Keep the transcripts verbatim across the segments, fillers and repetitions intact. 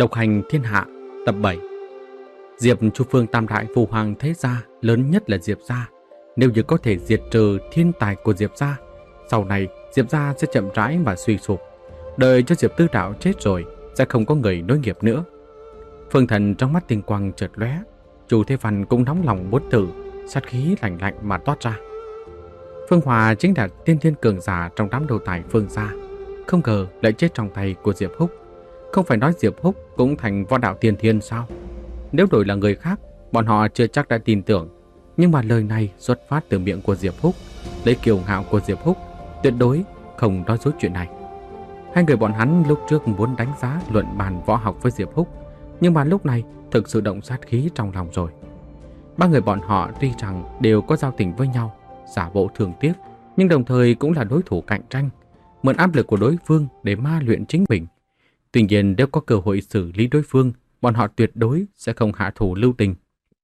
Độc hành thiên hạ tập bảy. Diệp Chu Phương tam đại phù hoàng thế gia lớn nhất là Diệp gia. Nếu như có thể diệt trừ thiên tài của Diệp gia, sau này Diệp gia sẽ chậm rãi mà suy sụp. Đợi cho Diệp Tư Đạo chết rồi, sẽ không có người nối nghiệp nữa. Phương Thần trong mắt tinh quang chợt lóe, Chu Thế Văn cũng nóng lòng muốn thử, sát khí lạnh lạnh mà toát ra. Phương Hòa chính là tiên thiên cường giả trong đám đầu tài Phương gia, không ngờ lại chết trong tay của Diệp Húc. Không phải nói Diệp Húc cũng thành võ đạo tiên thiên sao? Nếu đổi là người khác, bọn họ chưa chắc đã tin tưởng. Nhưng mà lời này xuất phát từ miệng của Diệp Húc, lấy kiêu ngạo của Diệp Húc, tuyệt đối không nói dối chuyện này. Hai người bọn hắn lúc trước muốn đánh giá luận bàn võ học với Diệp Húc, nhưng mà lúc này thực sự động sát khí trong lòng rồi. Ba người bọn họ tuy rằng đều có giao tình với nhau, giả bộ thương tiếc, nhưng đồng thời cũng là đối thủ cạnh tranh, mượn áp lực của đối phương để ma luyện chính mình. Tuy nhiên nếu có cơ hội xử lý đối phương, bọn họ tuyệt đối sẽ không hạ thủ lưu tình.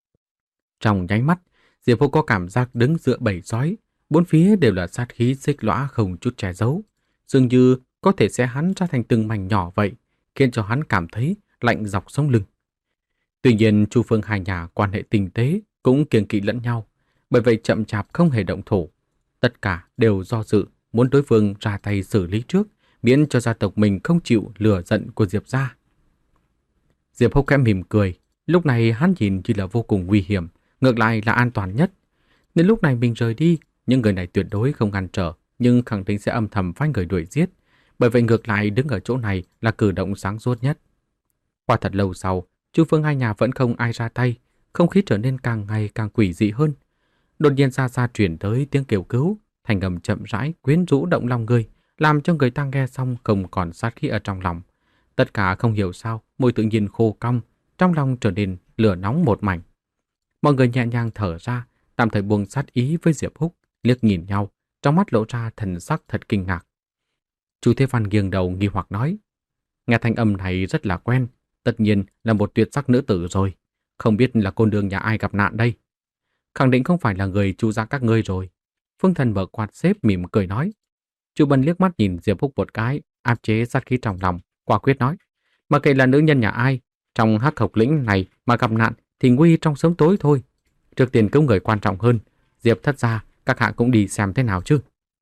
Trong nháy mắt, Diệp Húc có cảm giác đứng giữa bầy sói, bốn phía đều là sát khí xích lõa không chút che giấu, dường như có thể xé hắn ra thành từng mảnh nhỏ vậy, khiến cho hắn cảm thấy lạnh dọc sống lưng. Tuy nhiên Chu Phương hai nhà quan hệ tình tế cũng kiêng kỵ lẫn nhau, bởi vậy chậm chạp không hề động thủ. Tất cả đều do dự muốn đối phương ra tay xử lý trước, miễn cho gia tộc mình không chịu lửa giận của Diệp gia. Diệp Húc khẽ mỉm cười, lúc này hắn nhìn như là vô cùng nguy hiểm, ngược lại là an toàn nhất. Nên lúc này mình rời đi, những người này tuyệt đối không ngăn trở, nhưng khẳng định sẽ âm thầm phái người đuổi giết. Bởi vậy ngược lại đứng ở chỗ này là cử động sáng suốt nhất. Qua thật lâu sau, Chu Phương hai nhà vẫn không ai ra tay, không khí trở nên càng ngày càng quỷ dị hơn. Đột nhiên xa xa truyền tới tiếng kêu cứu, thành âm chậm rãi quyến rũ động lòng người, làm cho người ta nghe xong không còn sát khí ở trong lòng. Tất cả không hiểu sao, môi tự nhiên khô cong, trong lòng trở nên lửa nóng một mảnh. Mọi người nhẹ nhàng thở ra, tạm thời buông sát ý với Diệp Húc, liếc nhìn nhau, trong mắt lộ ra thần sắc thật kinh ngạc. Chu Thế Văn nghiêng đầu nghi hoặc nói, nghe thanh âm này rất là quen, tất nhiên là một tuyệt sắc nữ tử rồi, không biết là cô nương nhà ai gặp nạn đây. Khẳng định không phải là người Chu gia các ngươi rồi. Phương Thần mở quạt xếp mỉm cười nói. Chu Bân liếc mắt nhìn Diệp Húc một cái, áp chế sát khí trong lòng, quả quyết nói, mà kệ là nữ nhân nhà ai, trong Hắc Hộc Lĩnh này mà gặp nạn thì nguy trong sớm tối thôi. Trước tiên cứu người quan trọng hơn, Diệp thất gia, các hạ cũng đi xem thế nào chứ.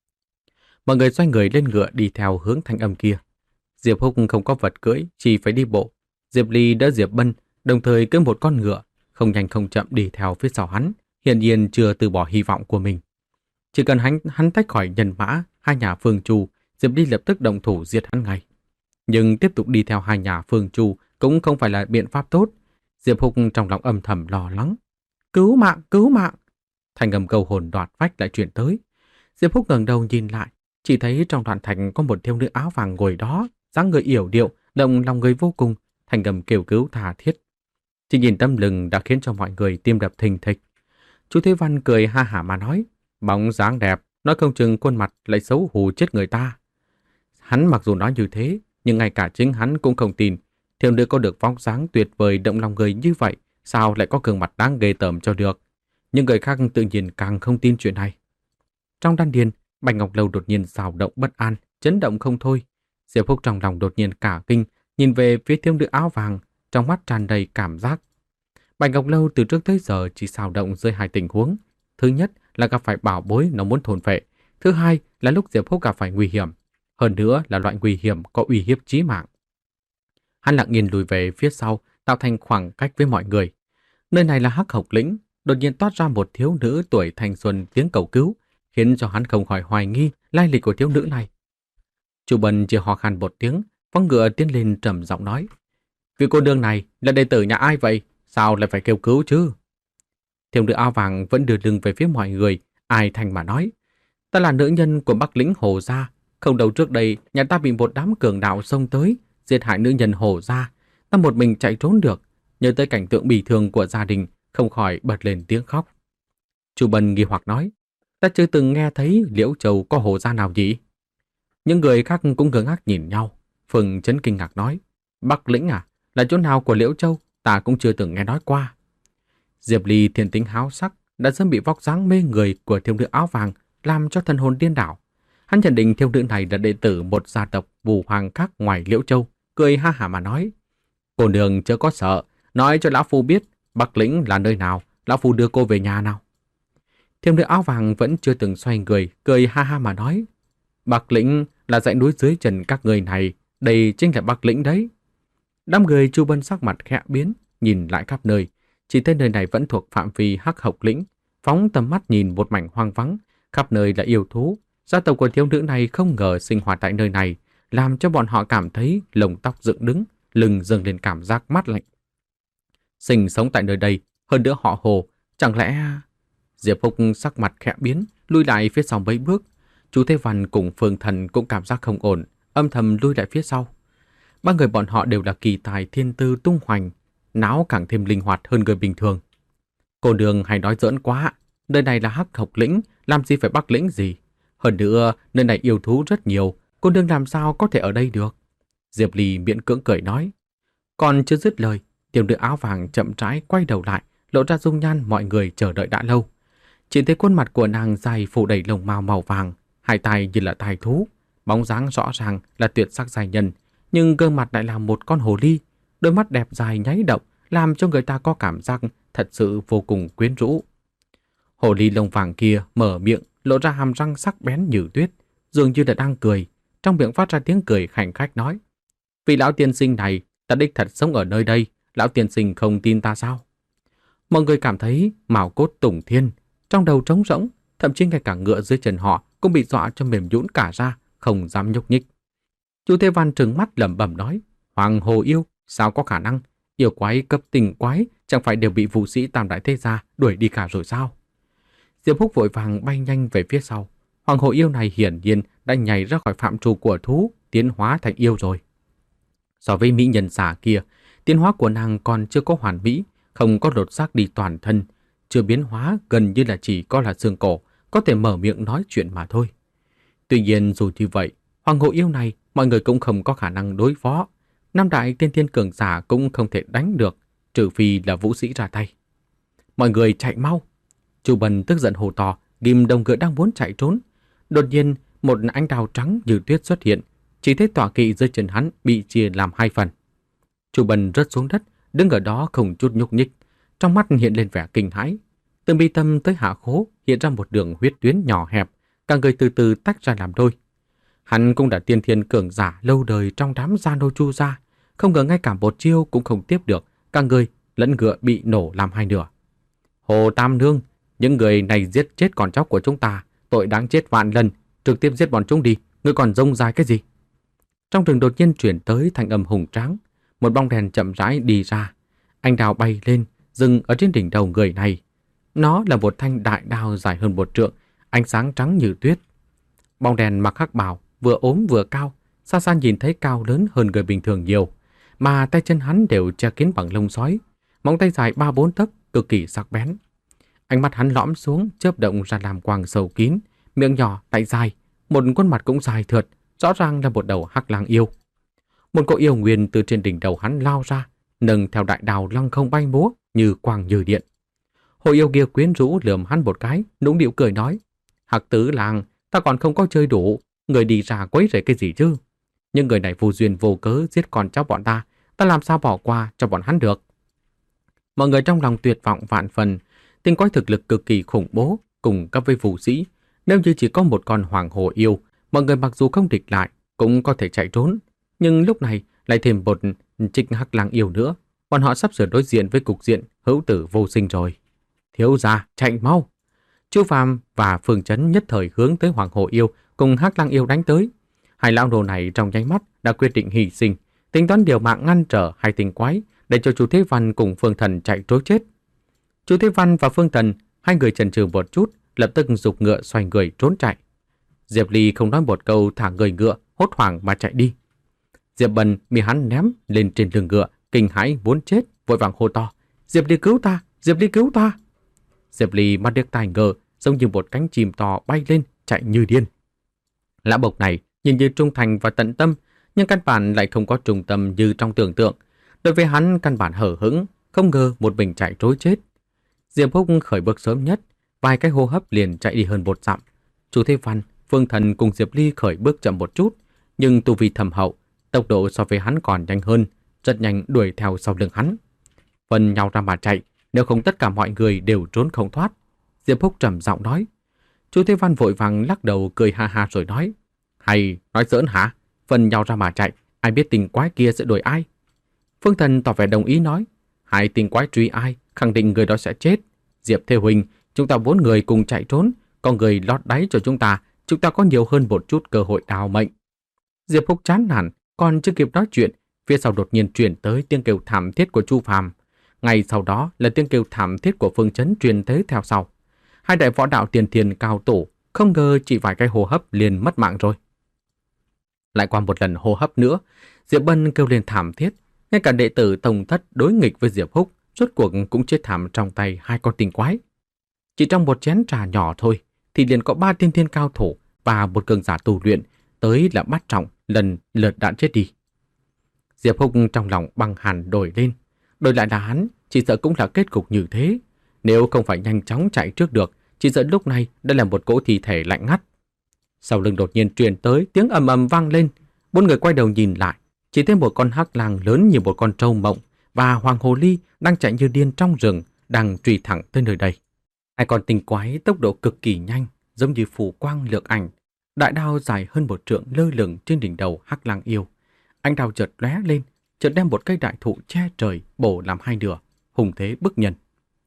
Mọi người xoay người lên ngựa đi theo hướng thanh âm kia. Diệp Húc không có vật cưỡi, chỉ phải đi bộ. Diệp Ly đỡ Diệp Bân, đồng thời cưỡi một con ngựa, không nhanh không chậm đi theo phía sau hắn, hiển nhiên chưa từ bỏ hy vọng của mình. Chỉ cần hắn, hắn tách khỏi nhân mã, hai nhà Phương Chu, Diệp Ly lập tức động thủ giết hắn ngay. Nhưng tiếp tục đi theo hai nhà Phương Chu cũng không phải là biện pháp tốt. Diệp Húc trong lòng âm thầm lo lắng. Cứu mạng, cứu mạng! Thành âm câu hồn đoạt vách lại chuyển tới. Diệp Húc ngẩng đầu nhìn lại, chỉ thấy trong đoàn thành có một thiếu nữ áo vàng ngồi đó, dáng người yểu điệu, động lòng người vô cùng, thành âm kêu cứu tha thiết. Chỉ nhìn tâm lừng đã khiến cho mọi người tim đập thình thịch. Chu Thế Văn cười ha hả mà nói, bóng dáng đẹp, nói không chừng khuôn mặt lại xấu hù chết người ta. Hắn mặc dù nói như thế, nhưng ngay cả chính hắn cũng không tin. Thiếu nữ có được vóc dáng tuyệt vời động lòng người như vậy, sao lại có gương mặt đáng ghê tởm cho được. Nhưng người khác tự nhiên càng không tin chuyện này. Trong đan điền, Bạch Ngọc Lâu đột nhiên xào động bất an, chấn động không thôi. Diệp Húc trong lòng đột nhiên cả kinh, nhìn về phía thiếu nữ áo vàng, trong mắt tràn đầy cảm giác. Bạch Ngọc Lâu từ trước tới giờ chỉ xào động dưới hai tình huống. Thứ nhất là gặp phải bảo bối nó muốn thôn phệ. Thứ hai là lúc Diệp Húc gặp phải nguy hiểm. Hơn nữa là loại nguy hiểm có uy hiếp chí mạng. Hắn lặng yên lùi về phía sau, tạo thành khoảng cách với mọi người. Nơi này là Hắc Hộc Lĩnh, đột nhiên toát ra một thiếu nữ tuổi thanh xuân tiếng cầu cứu, khiến cho hắn không khỏi hoài nghi lai lịch của thiếu nữ này. Chu Bân chỉ hò khan một tiếng, phóng ngựa tiến lên trầm giọng nói, vị cô nương này là đệ tử nhà ai vậy? Sao lại phải kêu cứu chứ? Thiếu nữ áo vàng vẫn đưa lưng về phía mọi người, ai thành mà nói, ta là nữ nhân của Bắc Lĩnh Hồ gia. Không lâu trước đây, nhà ta bị một đám cường đạo xông tới, giết hại nữ nhân Hồ gia. Ta một mình chạy trốn được, nhớ tới cảnh tượng bỉ thường của gia đình, không khỏi bật lên tiếng khóc. Chu Bân nghi hoặc nói, ta chưa từng nghe thấy Liễu Châu có Hồ gia nào gì? Những người khác cũng ngơ ngác nhìn nhau. Phừng chấn kinh ngạc nói, Bắc Lĩnh à, là chỗ nào của Liễu Châu, ta cũng chưa từng nghe nói qua. Diệp Ly thiên tính háo sắc, đã sớm bị vóc dáng mê người của thiếu nữ áo vàng làm cho thần hồn điên đảo. Hắn nhận định thiếu nữ này là đệ tử một gia tộc Vũ Hoàng khác ngoài Liễu Châu, cười ha hả mà nói, Cô nương chớ có sợ, nói cho lão phu biết Bắc Lĩnh là nơi nào, lão phu đưa cô về nhà nào. Thiếu nữ áo vàng vẫn chưa từng xoay người, cười ha ha mà nói. Bắc Lĩnh là dãy núi dưới chân các người này, đây chính là Bắc Lĩnh đấy. Đám người Chu Bân sắc mặt khẽ biến, nhìn lại khắp nơi, chỉ thấy nơi này vẫn thuộc phạm vi Hắc Hộc Lĩnh, phóng tầm mắt nhìn một mảnh hoang vắng, khắp nơi là yêu thú. Gia tộc của thiếu nữ này không ngờ sinh hoạt tại nơi này, làm cho bọn họ cảm thấy lông tóc dựng đứng, lưng dâng lên cảm giác mát lạnh. Sinh sống tại nơi đây, hơn nữa họ Hồ, chẳng lẽ... Diệp Húc sắc mặt khẽ biến, lui lại phía sau mấy bước. Chú Thế Văn cùng Phương Thần cũng cảm giác không ổn, âm thầm lui lại phía sau. Ba người bọn họ đều là kỳ tài thiên tư tung hoành, não càng thêm linh hoạt hơn người bình thường. Cô đường hay nói giỡn quá, nơi này là Hắc Hộc Lĩnh, làm gì phải Bắc Lĩnh gì. Hơn nữa, nơi này yêu thú rất nhiều, cô nương làm sao có thể ở đây được? Diệp Ly miễn cưỡng cười nói. Còn chưa dứt lời, tiểu nữ áo vàng chậm rãi quay đầu lại, lộ ra dung nhan mọi người chờ đợi đã lâu. Chỉ thấy khuôn mặt của nàng dài phủ đầy lông mao màu vàng, hai tay như là tai thú, bóng dáng rõ ràng là tuyệt sắc giai nhân, nhưng gương mặt lại là một con hồ ly, đôi mắt đẹp dài nháy động, làm cho người ta có cảm giác thật sự vô cùng quyến rũ. Hồ ly lông vàng kia mở miệng, lộ ra hàm răng sắc bén như tuyết, dường như là đang cười, trong miệng phát ra tiếng cười khảnh khách nói: "Vị lão tiên sinh này, ta đích thật sống ở nơi đây, lão tiên sinh không tin ta sao?" Mọi người cảm thấy mào cốt tùng thiên, trong đầu trống rỗng, thậm chí ngay cả ngựa dưới chân họ cũng bị dọa cho mềm nhũn cả ra, không dám nhúc nhích. Chu Thế Văn trừng mắt lẩm bẩm nói: "Hoàng hồ yêu, sao có khả năng? Yêu quái cấp tình quái chẳng phải đều bị vũ sĩ Tam Đại Thế Gia đuổi đi cả rồi sao?" Diệp Húc vội vàng bay nhanh về phía sau. Hoàng hồ yêu này hiển nhiên đã nhảy ra khỏi phạm trù của thú, tiến hóa thành yêu rồi. So với mỹ nhân xà kia, tiến hóa của nàng còn chưa có hoàn mỹ, không có lột xác đi toàn thân, chưa biến hóa, gần như là chỉ có là xương cổ, có thể mở miệng nói chuyện mà thôi. Tuy nhiên dù như vậy, hoàng hồ yêu này mọi người cũng không có khả năng đối phó. Năm đại tiên thiên cường giả cũng không thể đánh được, trừ phi là vũ sĩ ra tay. Mọi người chạy mau! Chu Bân tức giận hô to, ghim đồng ngựa đang muốn chạy trốn. Đột nhiên, một ánh đao trắng như tuyết xuất hiện, chỉ thấy tọa kỵ dưới chân hắn bị chia làm hai phần. Chu Bân rớt xuống đất, đứng ở đó không chút nhúc nhích, trong mắt hiện lên vẻ kinh hãi. Từ mi tâm tới hạ khố hiện ra một đường huyết tuyến nhỏ hẹp, cả người từ từ tách ra làm đôi. Hắn cũng đã tiên thiên cường giả lâu đời trong đám gia nô Chu gia, không ngờ ngay cả một chiêu cũng không tiếp được, cả người lẫn ngựa bị nổ làm hai nửa. Hồ Tam Nương, những người này giết chết con cháu của chúng ta, tội đáng chết vạn lần, trực tiếp giết bọn chúng đi, ngươi còn rông dài cái gì? Trong rừng đột nhiên chuyển tới thanh âm hùng tráng, một bóng đèn chậm rãi đi ra, anh đào bay lên, dừng ở trên đỉnh đầu người này. Nó là một thanh đại đao dài hơn một trượng, ánh sáng trắng như tuyết. Bóng đèn mặc hắc bào, vừa ốm vừa cao, xa xa nhìn thấy cao lớn hơn người bình thường nhiều, mà tay chân hắn đều che kín bằng lông sói, móng tay dài ba bốn tấc, cực kỳ sắc bén. Ánh mắt hắn lõm xuống, chớp động ra làm quang sâu kín, miệng nhỏ, tay dài, một khuôn mặt cũng dài thượt, rõ ràng là một đầu hắc lang yêu. Một cỗ yêu nguyên từ trên đỉnh đầu hắn lao ra, nâng theo đại đào lăng không bay múa như quang như điện. Hồ yêu kia quyến rũ lườm hắn một cái, nũng nịu cười nói: "Hắc tứ lang, ta còn không có chơi đủ, người đi ra quấy rầy cái gì chứ? Nhưng người này vô duyên vô cớ giết con cháu bọn ta, ta làm sao bỏ qua cho bọn hắn được?" Mọi người trong lòng tuyệt vọng vạn phần, tinh quái thực lực cực kỳ khủng bố, cùng cấp với vũ sĩ. Nếu như chỉ có một con hoàng hồ yêu, mọi người mặc dù không địch lại, cũng có thể chạy trốn. Nhưng lúc này lại thêm một trích hắc lang yêu nữa, bọn họ sắp sửa đối diện với cục diện hữu tử vô sinh rồi. Thiếu gia, chạy mau! Chu Phàm và Phương Chấn nhất thời hướng tới hoàng hồ yêu cùng hắc lang yêu đánh tới. Hai lão đồ này trong nháy mắt đã quyết định hy sinh, tính toán điều mạng ngăn trở hai tinh quái, để cho Chu Thế Văn cùng Phương Thần chạy trối chết. Chu Thế Văn và Phương Thần, hai người chần chừ một chút, lập tức giục ngựa xoay người trốn chạy. Diệp Ly không nói một câu, thả người ngựa, hốt hoảng mà chạy đi. Diệp Bân bị hắn ném lên trên lưng ngựa, kinh hãi muốn chết, vội vàng hô to: "Diệp Ly cứu ta! Diệp Ly cứu ta!" Diệp Ly mắt điếc tai ngơ, giống như một cánh chim to bay lên, chạy như điên. Lã Bộc này nhìn như trung thành và tận tâm, nhưng căn bản lại không có trung tâm như trong tưởng tượng. Đối với hắn căn bản hở hững, không ngờ một mình chạy trối chết. Diệp Húc khởi bước sớm nhất, vài cái hô hấp liền chạy đi hơn một dặm. Chu Thế Văn, Phương Thần cùng Diệp Ly khởi bước chậm một chút, nhưng tu vi thầm hậu, tốc độ so với hắn còn nhanh hơn, rất nhanh đuổi theo sau lưng hắn. Phân nhau ra mà chạy, nếu không tất cả mọi người đều trốn không thoát. Diệp Húc trầm giọng nói. Chu Thế Văn vội vàng lắc đầu cười ha ha rồi nói. Hay, nói giỡn hả? Phân nhau ra mà chạy, ai biết tình quái kia sẽ đuổi ai? Phương Thần tỏ vẻ đồng ý nói. Hai tình quái truy ai, khẳng định người đó sẽ chết. Diệp Thế Huynh, chúng ta bốn người cùng chạy trốn, có người lót đáy cho chúng ta, chúng ta có nhiều hơn một chút cơ hội đào mệnh. Diệp Húc chán nản, còn chưa kịp nói chuyện, phía sau đột nhiên truyền tới tiếng kêu thảm thiết của Chu Phàm. Ngay sau đó là tiếng kêu thảm thiết của Phương Chấn truyền tới theo sau. Hai đại võ đạo tiền thiền cao tổ, không ngờ chỉ vài cái hô hấp liền mất mạng rồi. Lại qua một lần hô hấp nữa, Diệp Bân kêu lên thảm thiết, ngay cả đệ tử Tông Thất đối nghịch với Diệp Húc, rốt cuộc cũng chết thảm trong tay hai con tinh quái. Chỉ trong một chén trà nhỏ thôi, thì liền có ba tiên thiên cao thủ và một cường giả tu luyện tới là bắt trọng lần lượt đã chết đi. Diệp Húc trong lòng băng hàn đổi lên, đổi lại là hắn, chỉ sợ cũng là kết cục như thế. Nếu không phải nhanh chóng chạy trước được, chỉ sợ lúc này đã là một cỗ thi thể lạnh ngắt. Sau lưng đột nhiên truyền tới tiếng ầm ầm vang lên, bốn người quay đầu nhìn lại, chỉ thấy một con hắc lang lớn như một con trâu mộng và hoàng hồ ly đang chạy như điên trong rừng, đang truy thẳng tới nơi đây. Hai con tinh quái tốc độ cực kỳ nhanh, giống như phù quang lược ảnh. Đại đao dài hơn một trượng lơ lửng trên đỉnh đầu hắc lang yêu. Ánh đao chợt lóe lên, chợt đem một cây đại thụ che trời bổ làm hai nửa, hùng thế bức nhân.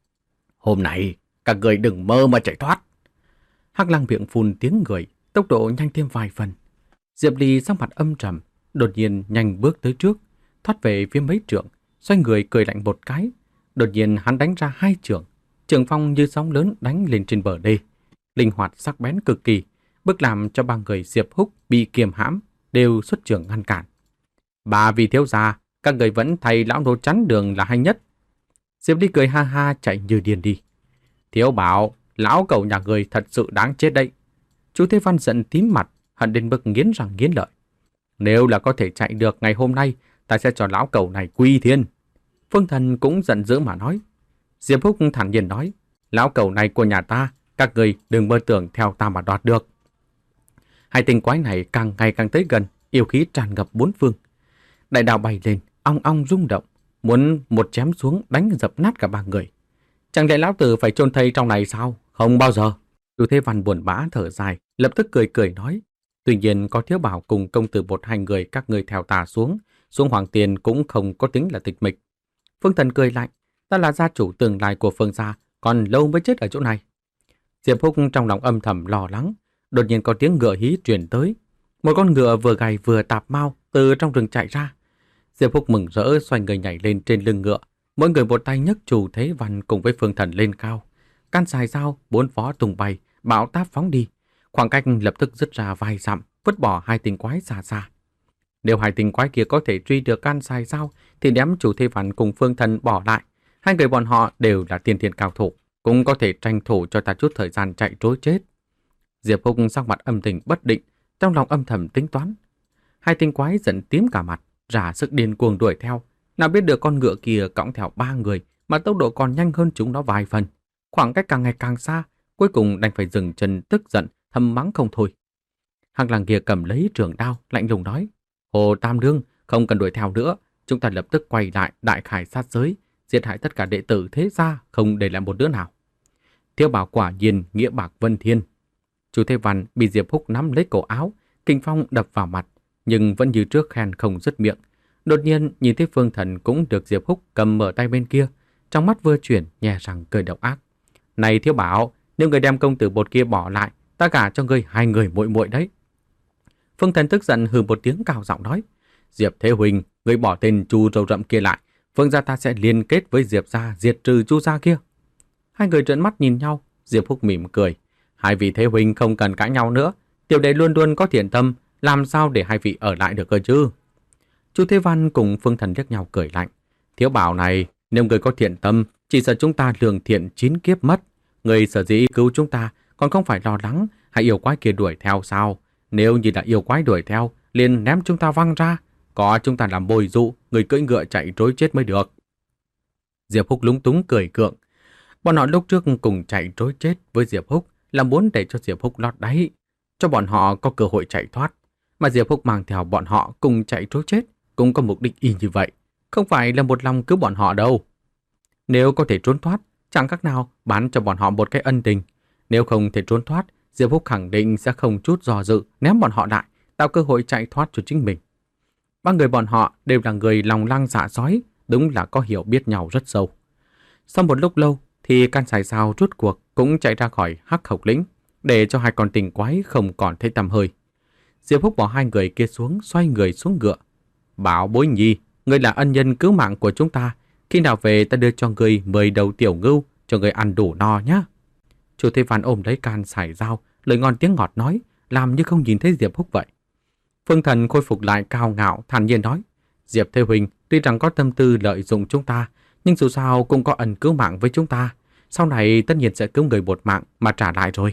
Hôm nay, các người đừng mơ mà chạy thoát. Hắc lang miệng phun tiếng người, tốc độ nhanh thêm vài phần. Diệp Ly sắc mặt âm trầm, đột nhiên nhanh bước tới trước, thoát về phía mấy trượng, xoay người cười lạnh một cái. Đột nhiên hắn đánh ra hai chưởng, trường phong như sóng lớn đánh lên trên bờ đê, linh hoạt sắc bén cực kỳ, bước làm cho ba người Diệp Húc bị kiềm hãm đều xuất trường ngăn cản. Bà vì thiếu gia, các người vẫn thay lão nô chắn đường là hay nhất. Diệp Ly cười ha ha chạy như điên đi. Thiếu bảo, lão cậu nhà người thật sự đáng chết đấy. Chú Thế Văn giận tím mặt, hận đến mức nghiến răng nghiến lợi. Nếu là có thể chạy được ngày hôm nay, ta sẽ cho lão cậu này quy thiên. Phương Thần cũng giận dữ mà nói. Diệp Húc thản nhiên nói, lão cậu này của nhà ta, các người đừng mơ tưởng theo ta mà đoạt được. Hai tinh quái này càng ngày càng tới gần, yêu khí tràn ngập bốn phương. Đại đạo bay lên, ong ong rung động, muốn một chém xuống đánh dập nát cả ba người. Chẳng lẽ lão tử phải chôn thây trong này sao? Không bao giờ. Chú Thế Văn buồn bã thở dài, lập tức cười cười nói. Tuy nhiên có Thiếu Bảo cùng công tử một hai người các người theo tà xuống, xuống Hoàng Tiền cũng không có tính là tịch mịch. Phương Thần cười lạnh, ta là gia chủ tương lai của Phương gia, còn lâu mới chết ở chỗ này. Diệp Húc trong lòng âm thầm lo lắng, đột nhiên có tiếng ngựa hí truyền tới. Một con ngựa vừa gầy vừa tạp mau từ trong rừng chạy ra. Diệp Húc mừng rỡ xoay người nhảy lên trên lưng ngựa, mỗi người một tay nhấc Chu Thế Văn cùng với Phương Thần lên cao. Can xài dao, bốn phó tung bay, bão táp phóng đi. Khoảng cách lập tức dứt ra vài dặm, vứt bỏ hai tinh quái xa xa. Nếu hai tinh quái kia có thể truy được can xài dao, thì ném Chu Thế Văn cùng Phương Thần bỏ lại. Hai người bọn họ đều là tiên thiên cao thủ, cũng có thể tranh thủ cho ta chút thời gian chạy trối chết. Diệp Húc sắc mặt âm tình bất định, trong lòng âm thầm tính toán. Hai tinh quái giận tím cả mặt, rả sức điên cuồng đuổi theo. Nào biết được con ngựa kia cõng theo ba người, mà tốc độ còn nhanh hơn chúng nó vài phần. Khoảng cách càng ngày càng xa, cuối cùng đành phải dừng chân tức giận, thầm mắng không thôi. Hắc lang kia cầm lấy trường đao, lạnh lùng nói: Hồ Tam Đương, không cần đuổi theo nữa, chúng ta lập tức quay lại đại khải sát giới, diệt hại tất cả đệ tử thế gia, không để lại một đứa nào. Thiếu Bảo quả nhiên nghĩa bạc vân thiên. Chu Thế Văn bị Diệp Húc nắm lấy cổ áo, kinh phong đập vào mặt, nhưng vẫn như trước khen không dứt miệng. Đột nhiên nhìn thấy Phương Thần cũng được Diệp Húc cầm mở tay bên kia, trong mắt vừa chuyển nhè răng cười độc ác. Này Thiếu Bảo, nếu người đem công tử bột kia bỏ lại, ta cả cho ngươi hai người muội muội đấy. Phương Thần tức giận hừ một tiếng cao giọng nói: Diệp Thế Huynh, ngươi bỏ tên Chu râu rậm kia lại, Phương gia ta sẽ liên kết với Diệp gia diệt trừ Chu gia kia. Hai người trợn mắt nhìn nhau, Diệp Húc mỉm cười: Hai vị Thế Huynh không cần cãi nhau nữa, tiểu đệ luôn luôn có thiện tâm, làm sao để hai vị ở lại được cơ chứ? Chu Thế Văn cùng Phương Thần liếc nhau cười lạnh: Thiếu Bảo này, nếu người có thiện tâm, chỉ sợ chúng ta lường thiện chín kiếp mất. Người sở dĩ cứu chúng ta, còn không phải lo lắng hay yêu quái kia đuổi theo sao? Nếu như là yêu quái đuổi theo, liền ném chúng ta văng ra, có chúng ta làm bồi dụ, người cưỡi ngựa chạy trối chết mới được. Diệp Húc lúng túng cười cượng. Bọn họ lúc trước cùng chạy trối chết với Diệp Húc là muốn để cho Diệp Húc lót đáy, cho bọn họ có cơ hội chạy thoát. Mà Diệp Húc mang theo bọn họ cùng chạy trối chết cũng có mục đích y như vậy. không phải là một lòng cứu bọn họ đâu. Nếu có thể trốn thoát, chẳng khác nào bán cho bọn họ một cái ân tình. Nếu không thể trốn thoát, Diệp Húc khẳng định sẽ không chút do dự ném bọn họ lại, tạo cơ hội chạy thoát cho chính mình. Ba người bọn họ đều là người lòng lang dạ sói, đúng là có hiểu biết nhau rất sâu. Sau một lúc lâu thì Can Sài Sao rút cuộc cũng chạy ra khỏi Hắc Hộc Lĩnh, để cho hai con tình quái không còn thấy tăm hơi. Diệp Húc bỏ hai người kia xuống, xoay người xuống ngựa. Bảo Bối Nhi, ngươi là ân nhân cứu mạng của chúng ta, khi nào về ta đưa cho ngươi mười đầu tiểu ngưu, cho ngươi ăn đủ no nhé. Chu Thế Văn ôm lấy Can Sài Dao, lời ngon tiếng ngọt nói, làm như không nhìn thấy Diệp Húc vậy. Phương Thần khôi phục lại cao ngạo, thản nhiên nói, Diệp Thế Huynh tuy rằng có tâm tư lợi dụng chúng ta, nhưng dù sao cũng có ân cứu mạng với chúng ta. Sau này tất nhiên sẽ cứu người một mạng mà trả lại rồi.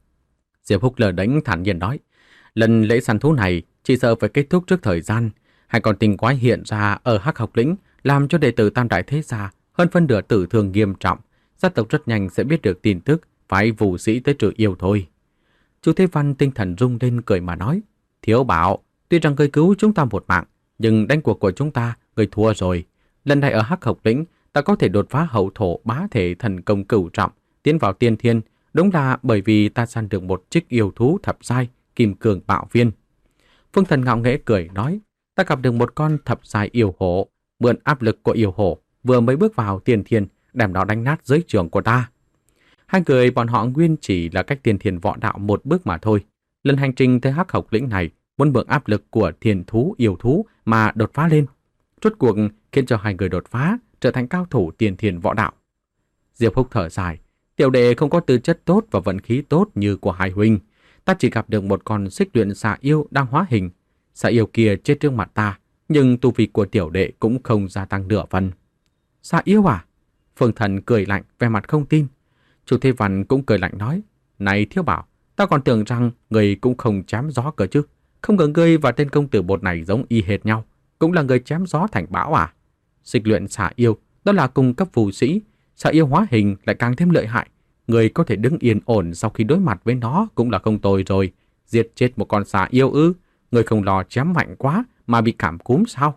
Diệp Húc lờ đánh thản nhiên nói, lần lễ săn thú này chỉ sợ phải kết thúc trước thời gian. Hai con tình quái hiện ra ở Hắc Học Lĩnh, làm cho đệ tử Tam Đại Thế Gia hơn phân nửa tử thương nghiêm trọng. Gia tộc rất nhanh sẽ biết được tin tức, phải vụ sĩ tới trừ yêu thôi. Chu Thế Văn tinh thần rung lên cười mà nói, Thiếu Bảo, tuy rằng ngươi cứu chúng ta một mạng, nhưng đánh cuộc của chúng ta, ngươi thua rồi. Lần này ở Hắc Học Lĩnh, ta có thể đột phá hậu thổ bá thể thần công cửu trọng, tiến vào tiên thiên, đúng là bởi vì ta săn được một trích yêu thú thập giai, kim cương bạo viên. Phương Thần ngạo nghễ cười nói, ta gặp được một con thập giai yêu hổ, mượn áp lực của yêu hổ, vừa mới bước vào tiên thiên, đem nó đánh nát giới trường của ta. Hai người bọn họ nguyên chỉ là cách tiên thiên võ đạo một bước mà thôi. Lần hành trình tới Hắc Học Lĩnh này muốn mượn áp lực của thiên thú yêu thú mà đột phá lên. Rốt cuộc khiến cho hai người đột phá, trở thành cao thủ tiên thiên võ đạo. Diệp Húc thở dài, tiểu đệ không có tư chất tốt và vận khí tốt như của hai huynh. Ta chỉ gặp được một con xích luyện xà yêu đang hóa hình. Xà yêu kia chết trước mặt ta, nhưng tu vi của tiểu đệ cũng không gia tăng nửa phần. Xà yêu à? Phương Thần cười lạnh, vẻ mặt không tin. Chu Thế Văn cũng cười lạnh nói, này Thiếu Bảo, ta còn tưởng rằng người cũng không chém gió cơ chứ. Không ngờ ngươi và tên công tử bột này giống y hệt nhau, cũng là người chém gió thành bão à? Xích luyện xà yêu, đó là cùng cấp phù sĩ, xà yêu hóa hình lại càng thêm lợi hại. Người có thể đứng yên ổn sau khi đối mặt với nó cũng là không tồi rồi. Giết chết một con xà yêu ư? Người không lo chém mạnh quá mà bị cảm cúm sao?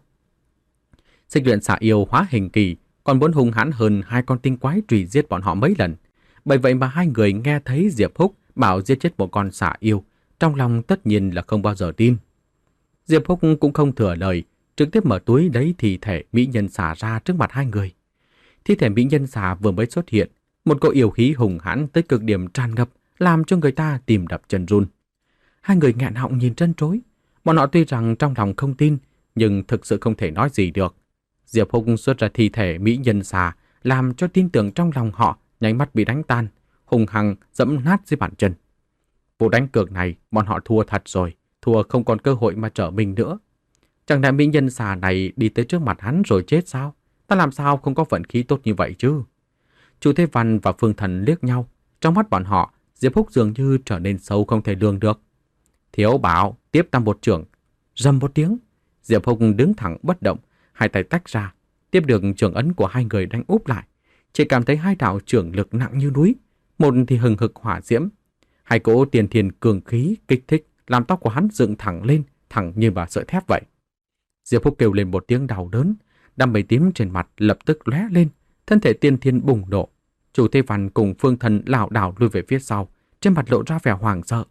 Xích luyện xà yêu hóa hình kỳ còn muốn hung hãn hơn hai con tinh quái truy giết bọn họ mấy lần. Bởi vậy mà hai người nghe thấy Diệp Húc bảo giết chết một con xà yêu, trong lòng tất nhiên là không bao giờ tin. Diệp Húc cũng không thừa lời, trực tiếp mở túi lấy thi thể mỹ nhân xà ra trước mặt hai người. Thi thể mỹ nhân xà vừa mới xuất hiện, một cỗ yêu khí hùng hãn tới cực điểm tràn ngập, làm cho người ta tìm đập chân run. Hai người nghẹn họng nhìn trân trối. Bọn họ tuy rằng trong lòng không tin, nhưng thực sự không thể nói gì được. Diệp Húc xuất ra thi thể mỹ nhân xà, làm cho tin tưởng trong lòng họ nháy mắt bị đánh tan, hùng hăng dẫm nát dưới bàn chân. Vụ đánh cược này bọn họ thua thật rồi, thua không còn cơ hội mà trở mình nữa. Chẳng lẽ mỹ nhân xà này đi tới trước mặt hắn rồi chết sao? Ta làm sao không có vận khí tốt như vậy chứ? Chu Thế Văn và Phương Thần liếc nhau, trong mắt bọn họ, Diệp Húc dường như trở nên sâu không thể lường được. Thiếu Bảo tiếp tam một trưởng, rầm một tiếng, Diệp Húc đứng thẳng bất động, hai tay tách ra, tiếp được trưởng ấn của hai người đánh úp lại. Chỉ cảm thấy hai đạo trưởng lực nặng như núi, một thì hừng hực hỏa diễm, hai cỗ tiền thiền cường khí kích thích làm tóc của hắn dựng thẳng lên, thẳng như bà sợi thép vậy. Diệp Húc kêu lên một tiếng đau đớn, đám mây tím trên mặt lập tức lóe lên, thân thể tiên thiên bùng nổ. Chu Thế Văn cùng Phương Thần lảo đảo lùi về phía sau, trên mặt lộ ra vẻ hoảng sợ.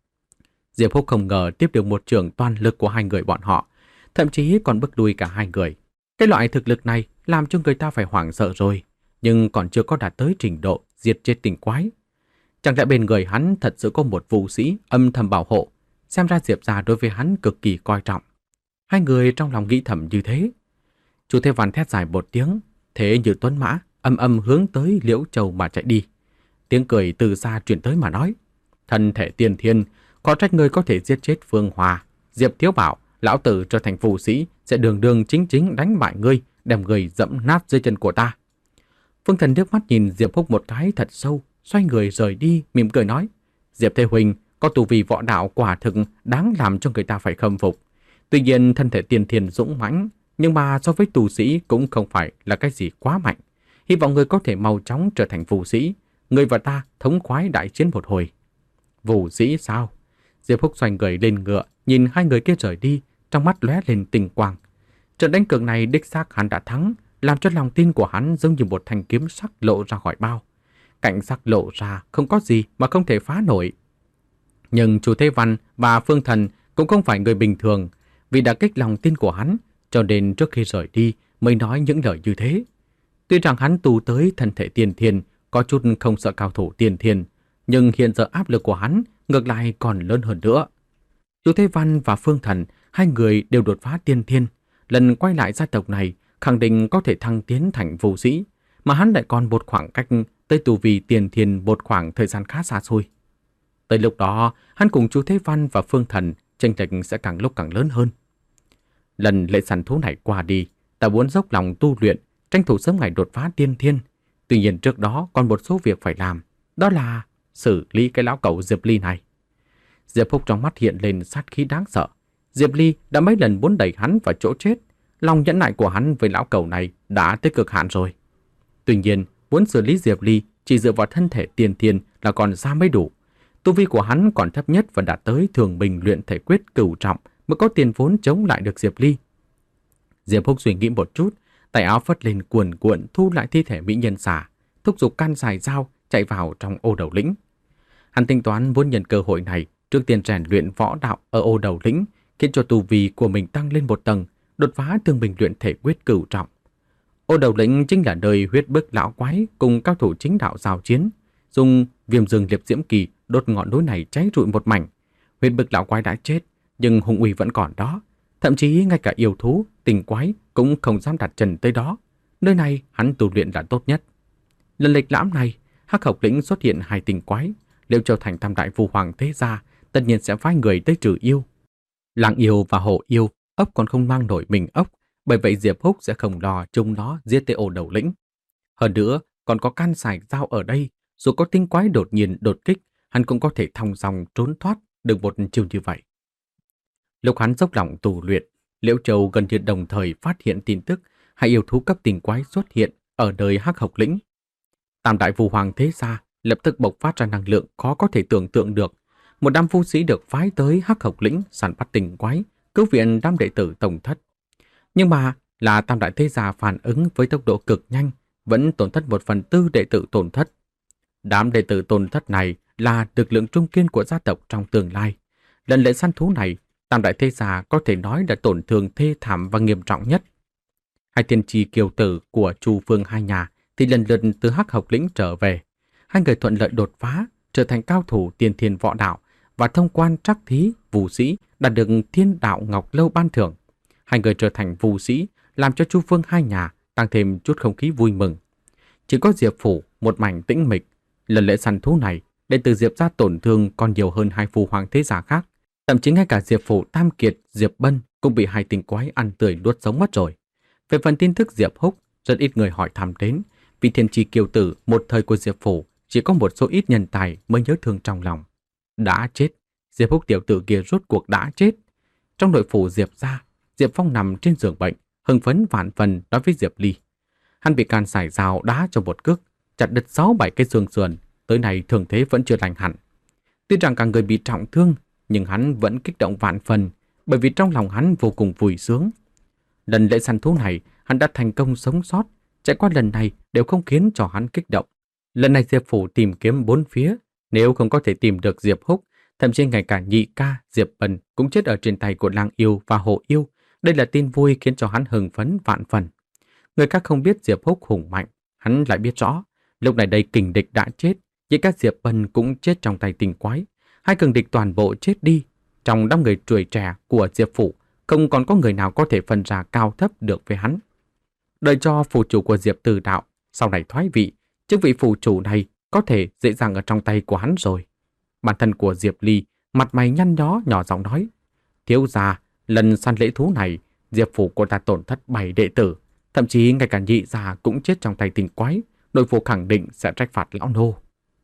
Diệp Húc không ngờ tiếp được một trường toàn lực của hai người bọn họ, thậm chí còn bức lui cả hai người. Cái loại thực lực này làm cho người ta phải hoảng sợ rồi, nhưng còn chưa có đạt tới trình độ diệt chết tình quái. Chẳng lẽ bên người hắn thật sự có một vũ sĩ âm thầm bảo hộ, xem ra Diệp gia đối với hắn cực kỳ coi trọng. Hai người trong lòng nghĩ thầm như thế. Chu Thế Văn thét dài một tiếng, thế như tuấn mã, âm âm hướng tới Liễu Châu mà chạy đi. Tiếng cười từ xa truyền tới mà nói, thân thể tiên thiên, có trách người có thể giết chết Phương Hòa. Diệp Thiếu Bảo, lão tử trở thành phù sĩ sẽ đường đường chính chính đánh bại ngươi, đem người dẫm nát dưới chân của ta. Phương Thần nước mắt nhìn Diệp Húc một cái thật sâu, xoay người rời đi, mỉm cười nói, Diệp Thế Huynh có tu vi võ đạo quả thực đáng làm cho người ta phải khâm phục. Tuy nhiên thân thể tiên thiên dũng mãnh, nhưng mà so với tù sĩ cũng không phải là cái gì quá mạnh. Hy vọng người có thể mau chóng trở thành phù sĩ, người và ta thống khoái đại chiến một hồi. Phù sĩ sao? Diệp Húc xoay người lên ngựa, nhìn hai người kia rời đi, trong mắt lóe lên tình quang. Trận đánh cược này đích xác hắn đã thắng, làm cho lòng tin của hắn giống như một thanh kiếm sắc lộ ra khỏi bao. Cảnh sắc lộ ra không có gì mà không thể phá nổi. Nhưng Chu Thế Văn và Phương Thần cũng không phải người bình thường, vì đã kích lòng tin của hắn, cho nên trước khi rời đi mới nói những lời như thế. Tuy rằng hắn tu tới thân thể tiên thiên, có chút không sợ cao thủ tiên thiên, nhưng hiện giờ áp lực của hắn ngược lại còn lớn hơn nữa. Chu Thế Văn và Phương Thần, hai người đều đột phá tiên thiên, lần quay lại gia tộc này khẳng định có thể thăng tiến thành vũ sĩ, mà hắn lại còn một khoảng cách tới tu vi tiên thiên một khoảng thời gian khá xa xôi. Tới lúc đó, hắn cùng Chu Thế Văn và Phương Thần chênh lệch sẽ càng lúc càng lớn hơn. Lần lễ săn thú này qua đi, ta muốn dốc lòng tu luyện, tranh thủ sớm ngày đột phá tiên thiên. Tuy nhiên trước đó còn một số việc phải làm, đó là xử lý cái lão cẩu Diệp Ly này. Diệp Húc trong mắt hiện lên sát khí đáng sợ. Diệp Ly đã mấy lần muốn đẩy hắn vào chỗ chết, lòng nhẫn nại của hắn với lão cẩu này đã tới cực hạn rồi. Tuy nhiên, muốn xử lý Diệp Ly chỉ dựa vào thân thể tiên thiên là còn xa mới đủ. Tu vi của hắn còn thấp nhất và đạt tới thường bình luyện thể quyết cửu trọng mới có tiền vốn chống lại được Diệp Ly. Diệp Húc suy nghĩ một chút, tay áo phất lên cuồn cuộn thu lại thi thể mỹ nhân xà, thúc giục can dài dao chạy vào trong ô đầu lĩnh. Hắn tính toán muốn nhân cơ hội này trước tiên rèn luyện võ đạo ở ô đầu lĩnh, khiến cho tu vi của mình tăng lên một tầng, đột phá thường bình luyện thể quyết cửu trọng. Ô đầu lĩnh chính là nơi huyết bức lão quái cùng cao thủ chính đạo giao chiến, dùng viêm dương liệp diễm kỳ đốt ngọn núi này cháy rụi một mảnh. Huyết bức lão quái đã chết, nhưng hung uy vẫn còn đó. Thậm chí ngay cả yêu thú, tình quái cũng không dám đặt chân tới đó. Nơi này hắn tu luyện là tốt nhất. Lần lịch lãm này, Hắc Học lĩnh xuất hiện hai tình quái. Liệu trở thành tam đại phù hoàng thế gia, tất nhiên sẽ phái người tới trừ yêu. Lang yêu và hổ yêu, ốc còn không mang nổi mình ốc, bởi vậy Diệp Húc sẽ không lo chung nó giết tới ô đầu lĩnh. Hơn nữa, còn có can xài dao ở đây, dù có tinh quái đột nhiên đột kích, hắn cũng có thể thong dong trốn thoát được một chiều như vậy. Lúc hắn dốc lòng tu luyện, Liễu Châu gần như đồng thời phát hiện tin tức hai yêu thú cấp tình quái xuất hiện ở nơi Hắc Học lĩnh. Tam đại phù hoàng thế gia lập tức bộc phát ra năng lượng khó có thể tưởng tượng được. Một đám phu sĩ được phái tới Hắc Học lĩnh săn bắt tình quái, cứu viện đám đệ tử tổng thất. Nhưng mà là tam đại thế gia phản ứng với tốc độ cực nhanh, vẫn tổn thất một phần tư đệ tử tổn thất. Đám đệ tử tổn thất này là lực lượng trung kiên của gia tộc trong tương lai. Lần lễ săn thú này, tam đại thế gia có thể nói là tổn thương thê thảm và nghiêm trọng nhất. Hai tiên tri kiều tử của Chu Phương hai nhà thì lần lượt từ Hắc Học lĩnh trở về. Hai người thuận lợi đột phá, trở thành cao thủ tiên thiên võ đạo và thông quan trắc thí vũ sĩ đạt được Thiên Đạo Ngọc Lâu ban thưởng. Hai người trở thành vũ sĩ làm cho Chu Phương hai nhà tăng thêm chút không khí vui mừng. Chỉ có Diệp phủ một mảnh tĩnh mịch. Lần lễ săn thú này, đệ tử Diệp gia tổn thương còn nhiều hơn hai phù hoàng thế gia khác. Thậm chí ngay cả Diệp phủ Tam Kiệt, Diệp Bân cũng bị hai tình quái ăn tươi nuốt sống mất rồi. Về phần tin tức Diệp Húc, rất ít người hỏi thăm đến, vì thiên tri kiều tử một thời của Diệp phủ chỉ có một số ít nhân tài mới nhớ thương trong lòng. Đã chết, Diệp Húc tiểu tử kia rốt cuộc đã chết. Trong nội phủ Diệp gia, Diệp Phong nằm trên giường bệnh, hưng phấn vạn phần nói với Diệp Ly. Hắn bị can sải dao đá cho một cước, chặt đứt sáu bảy cái xương sườn, tới nay thương thế vẫn chưa lành hẳn. Tuy rằng cả người bị trọng thương, nhưng hắn vẫn kích động vạn phần, bởi vì trong lòng hắn vô cùng vui sướng. Lần lễ săn thú này, hắn đã thành công sống sót, trải qua lần này đều không khiến cho hắn kích động. Lần này Diệp phủ tìm kiếm bốn phía, nếu không có thể tìm được Diệp Húc, thậm chí ngay cả nhị ca Diệp Bân cũng chết ở trên tay của Lang yêu và Hổ yêu. Đây là tin vui khiến cho hắn hưng phấn vạn phần. Người khác không biết Diệp Húc hùng mạnh, hắn lại biết rõ. Lúc này đây kình địch đã chết, nhị ca Diệp Bân cũng chết trong tay tình quái. Hai cường địch toàn bộ chết đi. Trong đám người tuổi trẻ của Diệp phủ, không còn có người nào có thể phân ra cao thấp được với hắn. Đợi cho phủ chủ của Diệp Từ Đạo sau này thoái vị, chức vị phủ chủ này có thể dễ dàng ở trong tay của hắn rồi. Bản thân của Diệp Ly mặt mày nhăn nhó nhỏ giọng nói: thiếu gia, lần săn lễ thú này, Diệp phủ của ta tổn thất bảy đệ tử, thậm chí ngay cả nhị gia cũng chết trong tay tình quái, nội phủ khẳng định sẽ trách phạt lão nô.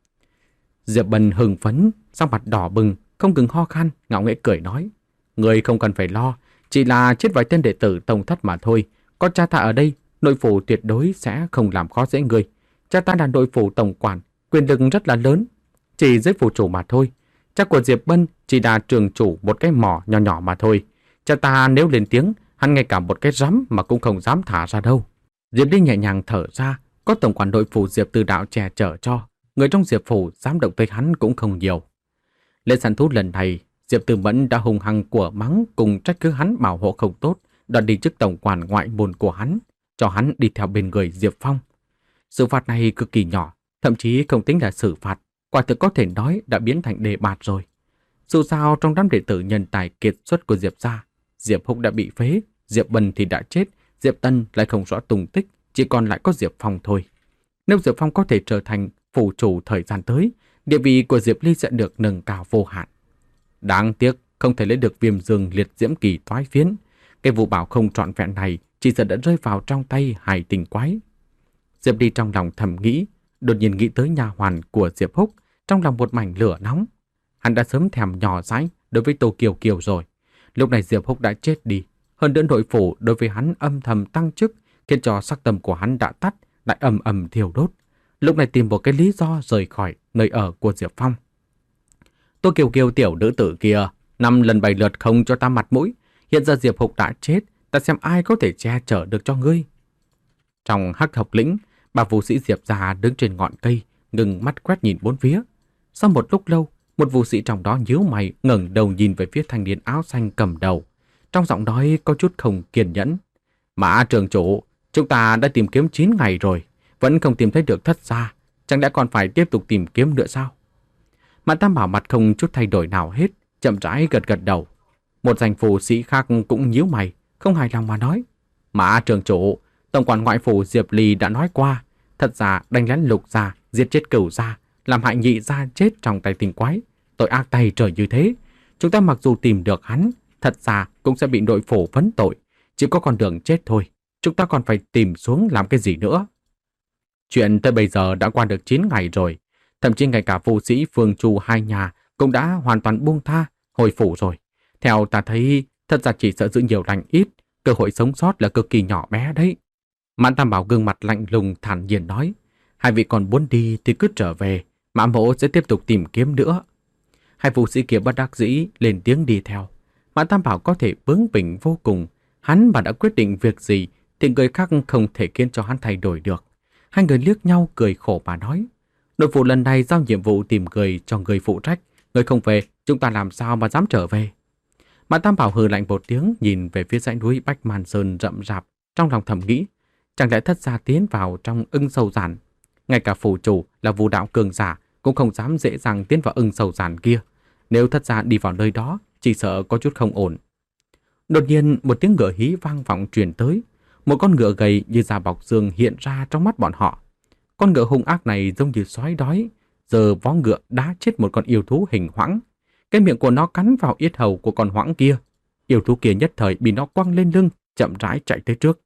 Diệp Bân hưng phấn, sắc mặt đỏ bừng, không ngừng ho khan, ngạo nghễ cười nói: người không cần phải lo, chỉ là chết vài tên đệ tử tông thất mà thôi. Có cha ta ở đây, nội phủ tuyệt đối sẽ không làm khó dễ người. Cha ta là nội phủ tổng quản, quyền lực rất là lớn, chỉ dưới phủ chủ mà thôi. Cha của Diệp Bân chỉ là trường chủ một cái mỏ nhỏ nhỏ mà thôi. Cha ta nếu lên tiếng, hắn ngay cả một cái rắm mà cũng không dám thả ra đâu. Diệp Ly nhẹ nhàng thở ra, có tổng quản nội phủ Diệp Từ Đạo che chở cho, người trong Diệp phủ dám động tới hắn cũng không nhiều. Lên săn thú lần này, Diệp Từ Mẫn đã hùng hăng của mắng cùng trách cứ hắn bảo hộ không tốt, đoạt đi chức tổng quản ngoại môn của hắn, cho hắn đi theo bên người Diệp Phong. Sự phạt này cực kỳ nhỏ, thậm chí không tính là xử phạt, quả thực có thể nói đã biến thành đề bạt rồi. Dù sao trong đám đệ tử nhân tài kiệt xuất của Diệp gia, Diệp Húc đã bị phế, Diệp Bân thì đã chết, Diệp Tân lại không rõ tung tích, chỉ còn lại có Diệp Phong thôi. Nếu Diệp Phong có thể trở thành phủ chủ thời gian tới, địa vị của Diệp Ly sẽ được nâng cao vô hạn. Đáng tiếc không thể lấy được Viêm Dương Liệt Diễm Kỳ toái phiến. Cái vụ bảo không trọn vẹn này chỉ sợ đã rơi vào trong tay hai tình quái. Diệp Ly trong lòng thầm nghĩ, đột nhiên nghĩ tới nha hoàn của Diệp Húc, trong lòng một mảnh lửa nóng. Hắn đã sớm thèm nhỏ dãi đối với Tô Kiều Kiều rồi. Lúc này Diệp Húc đã chết đi, hơn nữa nội phủ đối với hắn âm thầm tăng chức, khiến cho sắc tâm của hắn đã tắt, lại ầm ầm thiêu đốt. Lúc này tìm một cái lý do rời khỏi nơi ở của Diệp Phong. Tô Kiều Kiều tiểu nữ tử kia, năm lần bảy lượt không cho ta mặt mũi. Hiện giờ Diệp Húc đã chết, ta xem ai có thể che chở được cho ngươi. Trong Hắc Học Lĩnh, bà vũ sĩ Diệp gia đứng trên ngọn cây, ngừng mắt quét nhìn bốn phía. Sau một lúc lâu, một vũ sĩ trong đó nhíu mày ngẩng đầu nhìn về phía thanh niên áo xanh cầm đầu. Trong giọng nói có chút không kiên nhẫn. Mã trường chủ, chúng ta đã tìm kiếm chín ngày rồi, vẫn không tìm thấy được thất gia, chẳng lẽ còn phải tiếp tục tìm kiếm nữa sao? Mã Tam Bảo mặt không chút thay đổi nào hết, chậm rãi gật gật đầu. Một danh phù sĩ khác cũng nhíu mày, không hài lòng mà nói. Mã trường chủ, tổng quản ngoại phủ Diệp Ly đã nói qua, thật ra đánh lén lục gia, giết chết cửu gia, làm hại nhị gia chết trong tay tình quái. Tội ác tay trời như thế, chúng ta mặc dù tìm được hắn, thật ra cũng sẽ bị nội phủ vấn tội, chỉ có con đường chết thôi. Chúng ta còn phải tìm xuống làm cái gì nữa? Chuyện tới bây giờ đã qua được chín ngày rồi, thậm chí ngay cả phù sĩ Phương Chu hai nhà cũng đã hoàn toàn buông tha, hồi phủ rồi. Theo ta thấy, thật ra chỉ sợ giữ nhiều lành ít, cơ hội sống sót là cực kỳ nhỏ bé đấy. Mãn Tam Bảo gương mặt lạnh lùng thản nhiên nói, hai vị còn muốn đi thì cứ trở về, Mã Mỗ sẽ tiếp tục tìm kiếm nữa. Hai phù sĩ kia bất đắc dĩ lên tiếng đi theo. Mãn Tam Bảo có thể bướng bỉnh vô cùng, hắn mà đã quyết định việc gì thì người khác không thể khiến cho hắn thay đổi được. Hai người liếc nhau cười khổ mà nói, nội vụ lần này giao nhiệm vụ tìm người cho người phụ trách, người không về, chúng ta làm sao mà dám trở về. Mã Tam Bảo hừ lạnh một tiếng nhìn về phía dãy núi Bách Man Sơn rậm rạp, trong lòng thầm nghĩ, chẳng lẽ thất gia tiến vào trong ưng sâu giản. Ngay cả phủ chủ là Vũ đạo cường giả cũng không dám dễ dàng tiến vào ưng sâu giản kia. Nếu thất gia đi vào nơi đó, chỉ sợ có chút không ổn. Đột nhiên một tiếng ngựa hí vang vọng truyền tới. Một con ngựa gầy như da bọc xương hiện ra trong mắt bọn họ. Con ngựa hung ác này giống như sói đói, giờ vó ngựa đá chết một con yêu thú hình hoãng. Cái miệng của nó cắn vào yết hầu của con hoãng kia. Yêu thú kia nhất thời bị nó quăng lên lưng, chậm rãi chạy tới trước.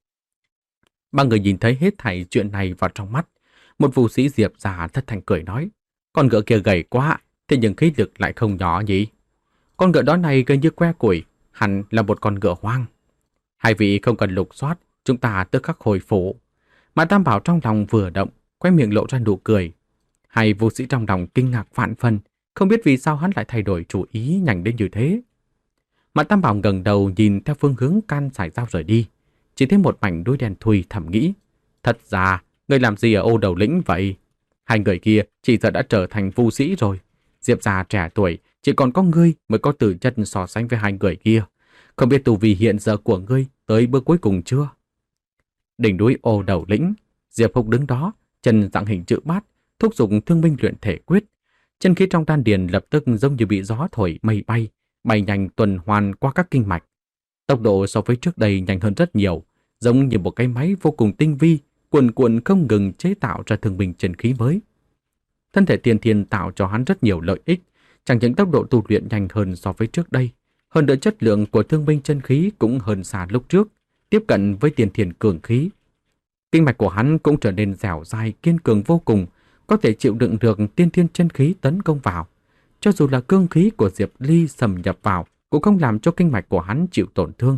Ba người nhìn thấy hết thảy chuyện này vào trong mắt. Một vũ sĩ Diệp già thất thanh cười nói, con ngựa kia gầy quá, thế nhưng khí lực lại không nhỏ nhỉ. Con ngựa đó này gần như que củi, hẳn là một con ngựa hoang. Hai vị không cần lục soát, chúng ta tức khắc hồi phủ. Mã Tam Bảo trong lòng vừa động, quay miệng lộ ra nụ cười. Hai vũ sĩ trong lòng kinh ngạc vạn phần, không biết vì sao hắn lại thay đổi chủ ý nhanh đến như thế. Mã Tam Bảo ngẩng đầu nhìn theo phương hướng can sải dao rời đi, chỉ thấy một mảnh đuôi đen thui thầm nghĩ, thật ra người làm gì ở Ô Đầu Lĩnh vậy? Hai người kia chỉ giờ đã trở thành vũ sĩ rồi. Diệp già trẻ tuổi, chỉ còn có ngươi mới có từ chân so sánh với hai người kia. Không biết tu vi hiện giờ của ngươi tới bước cuối cùng chưa? Đỉnh núi Ô Đầu Lĩnh, Diệp Húc đứng đó, chân dạng hình chữ bát, thúc giục thương minh luyện thể quyết. Chân khí trong đan điền lập tức giống như bị gió thổi mây bay, bay nhanh tuần hoàn qua các kinh mạch. Tốc độ so với trước đây nhanh hơn rất nhiều, giống như một cái máy vô cùng tinh vi, cuồn cuộn không ngừng chế tạo ra thương binh chân khí mới. Thân thể tiên thiên tạo cho hắn rất nhiều lợi ích, chẳng những tốc độ tu luyện nhanh hơn so với trước đây, hơn nữa chất lượng của thương binh chân khí cũng hơn xa lúc trước, tiếp cận với tiên thiên cường khí. Kinh mạch của hắn cũng trở nên dẻo dai kiên cường vô cùng, có thể chịu đựng được tiên thiên chân khí tấn công vào. Cho dù là cương khí của Diệp Ly xâm nhập vào, cũng không làm cho kinh mạch của hắn chịu tổn thương.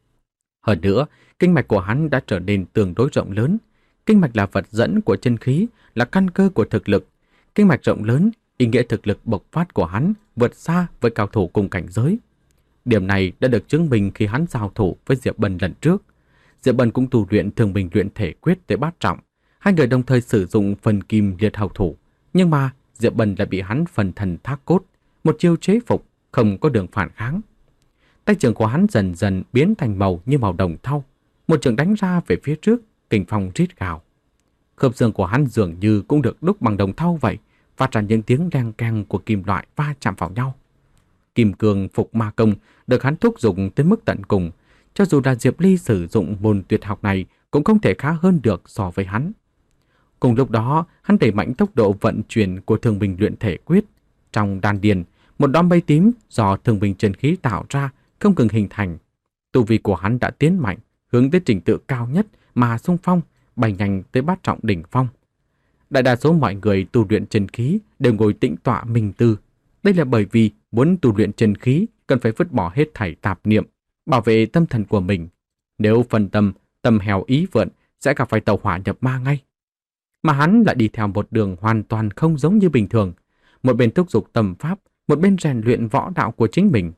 Hơn nữa, kinh mạch của hắn đã trở nên tương đối rộng lớn. Kinh mạch là vật dẫn của chân khí, là căn cơ của thực lực. Kinh mạch rộng lớn, ý nghĩa thực lực bộc phát của hắn vượt xa với cao thủ cùng cảnh giới. Điểm này đã được chứng minh khi hắn giao thủ với Diệp Bân lần trước. Diệp Bân cũng tu luyện Thương Binh Luyện Thể Quyết tới bát trọng. Hai người đồng thời sử dụng phần kim liệt hầu thủ. Nhưng mà Diệp Bân lại bị hắn phần thần thác cốt, một chiêu chế phục, không có đường phản kháng. Tay trường của hắn dần dần biến thành màu như màu đồng thau. Một trường đánh ra về phía trước, kình phong rít gào. Khớp xương của hắn dường như cũng được đúc bằng đồng thau vậy, phát ra những tiếng leng keng của kim loại va chạm vào nhau. Kim cương phục ma công được hắn thúc dụng tới mức tận cùng. Cho dù là Diệp Ly sử dụng môn tuyệt học này cũng không thể khá hơn được so với hắn. Cùng lúc đó, hắn đẩy mạnh tốc độ vận chuyển của Thương Binh Luyện Thể Quyết. Trong đan điền, một đám mây tím do Thương Binh chân khí tạo ra không ngừng hình thành. Tu vi của hắn đã tiến mạnh, hướng tới trình tự cao nhất mà xung phong, bay nhanh tới bát trọng đỉnh phong. Đại đa số mọi người tu luyện chân khí đều ngồi tĩnh tọa minh tư. Đây là bởi vì muốn tu luyện chân khí cần phải vứt bỏ hết thảy tạp niệm, bảo vệ tâm thần của mình. Nếu phân tâm, tâm hèo ý vượn sẽ gặp phải tàu hỏa nhập ma ngay. Mà hắn lại đi theo một đường hoàn toàn không giống như bình thường, một bên thúc giục tâm pháp, một bên rèn luyện võ đạo của chính mình.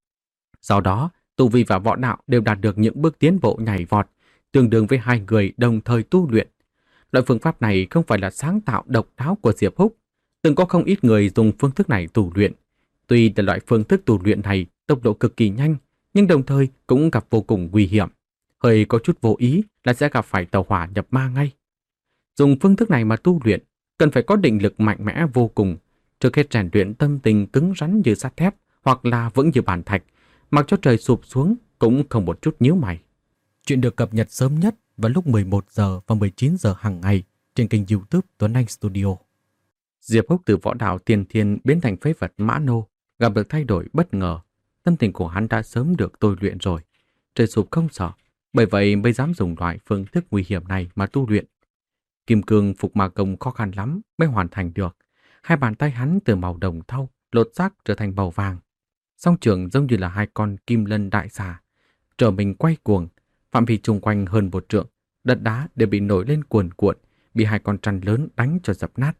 Sau đó, tu vi và võ đạo đều đạt được những bước tiến bộ nhảy vọt, tương đương với hai người đồng thời tu luyện. Loại phương pháp này không phải là sáng tạo độc đáo của Diệp Húc, từng có không ít người dùng phương thức này tu luyện. Tuy là loại phương thức tu luyện này tốc độ cực kỳ nhanh, nhưng đồng thời cũng gặp vô cùng nguy hiểm. Hơi có chút vô ý là sẽ gặp phải tàu hỏa nhập ma ngay. Dùng phương thức này mà tu luyện, cần phải có định lực mạnh mẽ vô cùng, trước hết rèn luyện tâm tình cứng rắn như sắt thép hoặc là vững như bàn thạch, mặc cho trời sụp xuống cũng không một chút nhíu mày. Chuyện được cập nhật sớm nhất vào lúc mười một giờ và mười chín giờ hàng ngày trên kênh YouTube Tuấn Anh Studio. Diệp Húc từ võ đạo tiên thiên biến thành phế vật mã nô, gặp được thay đổi bất ngờ. Tâm tình của hắn đã sớm được tôi luyện rồi. Trời sụp không sợ, bởi vậy mới dám dùng loại phương thức nguy hiểm này mà tu luyện. Kim cương phục ma công khó khăn lắm mới hoàn thành được. Hai bàn tay hắn từ màu đồng thau lột xác trở thành màu vàng. Song trường giống như là hai con kim lân đại xà, trở mình quay cuồng, phạm vi chung quanh hơn một trượng, đất đá đều bị nổi lên cuồn cuộn, bị hai con trăn lớn đánh cho dập nát.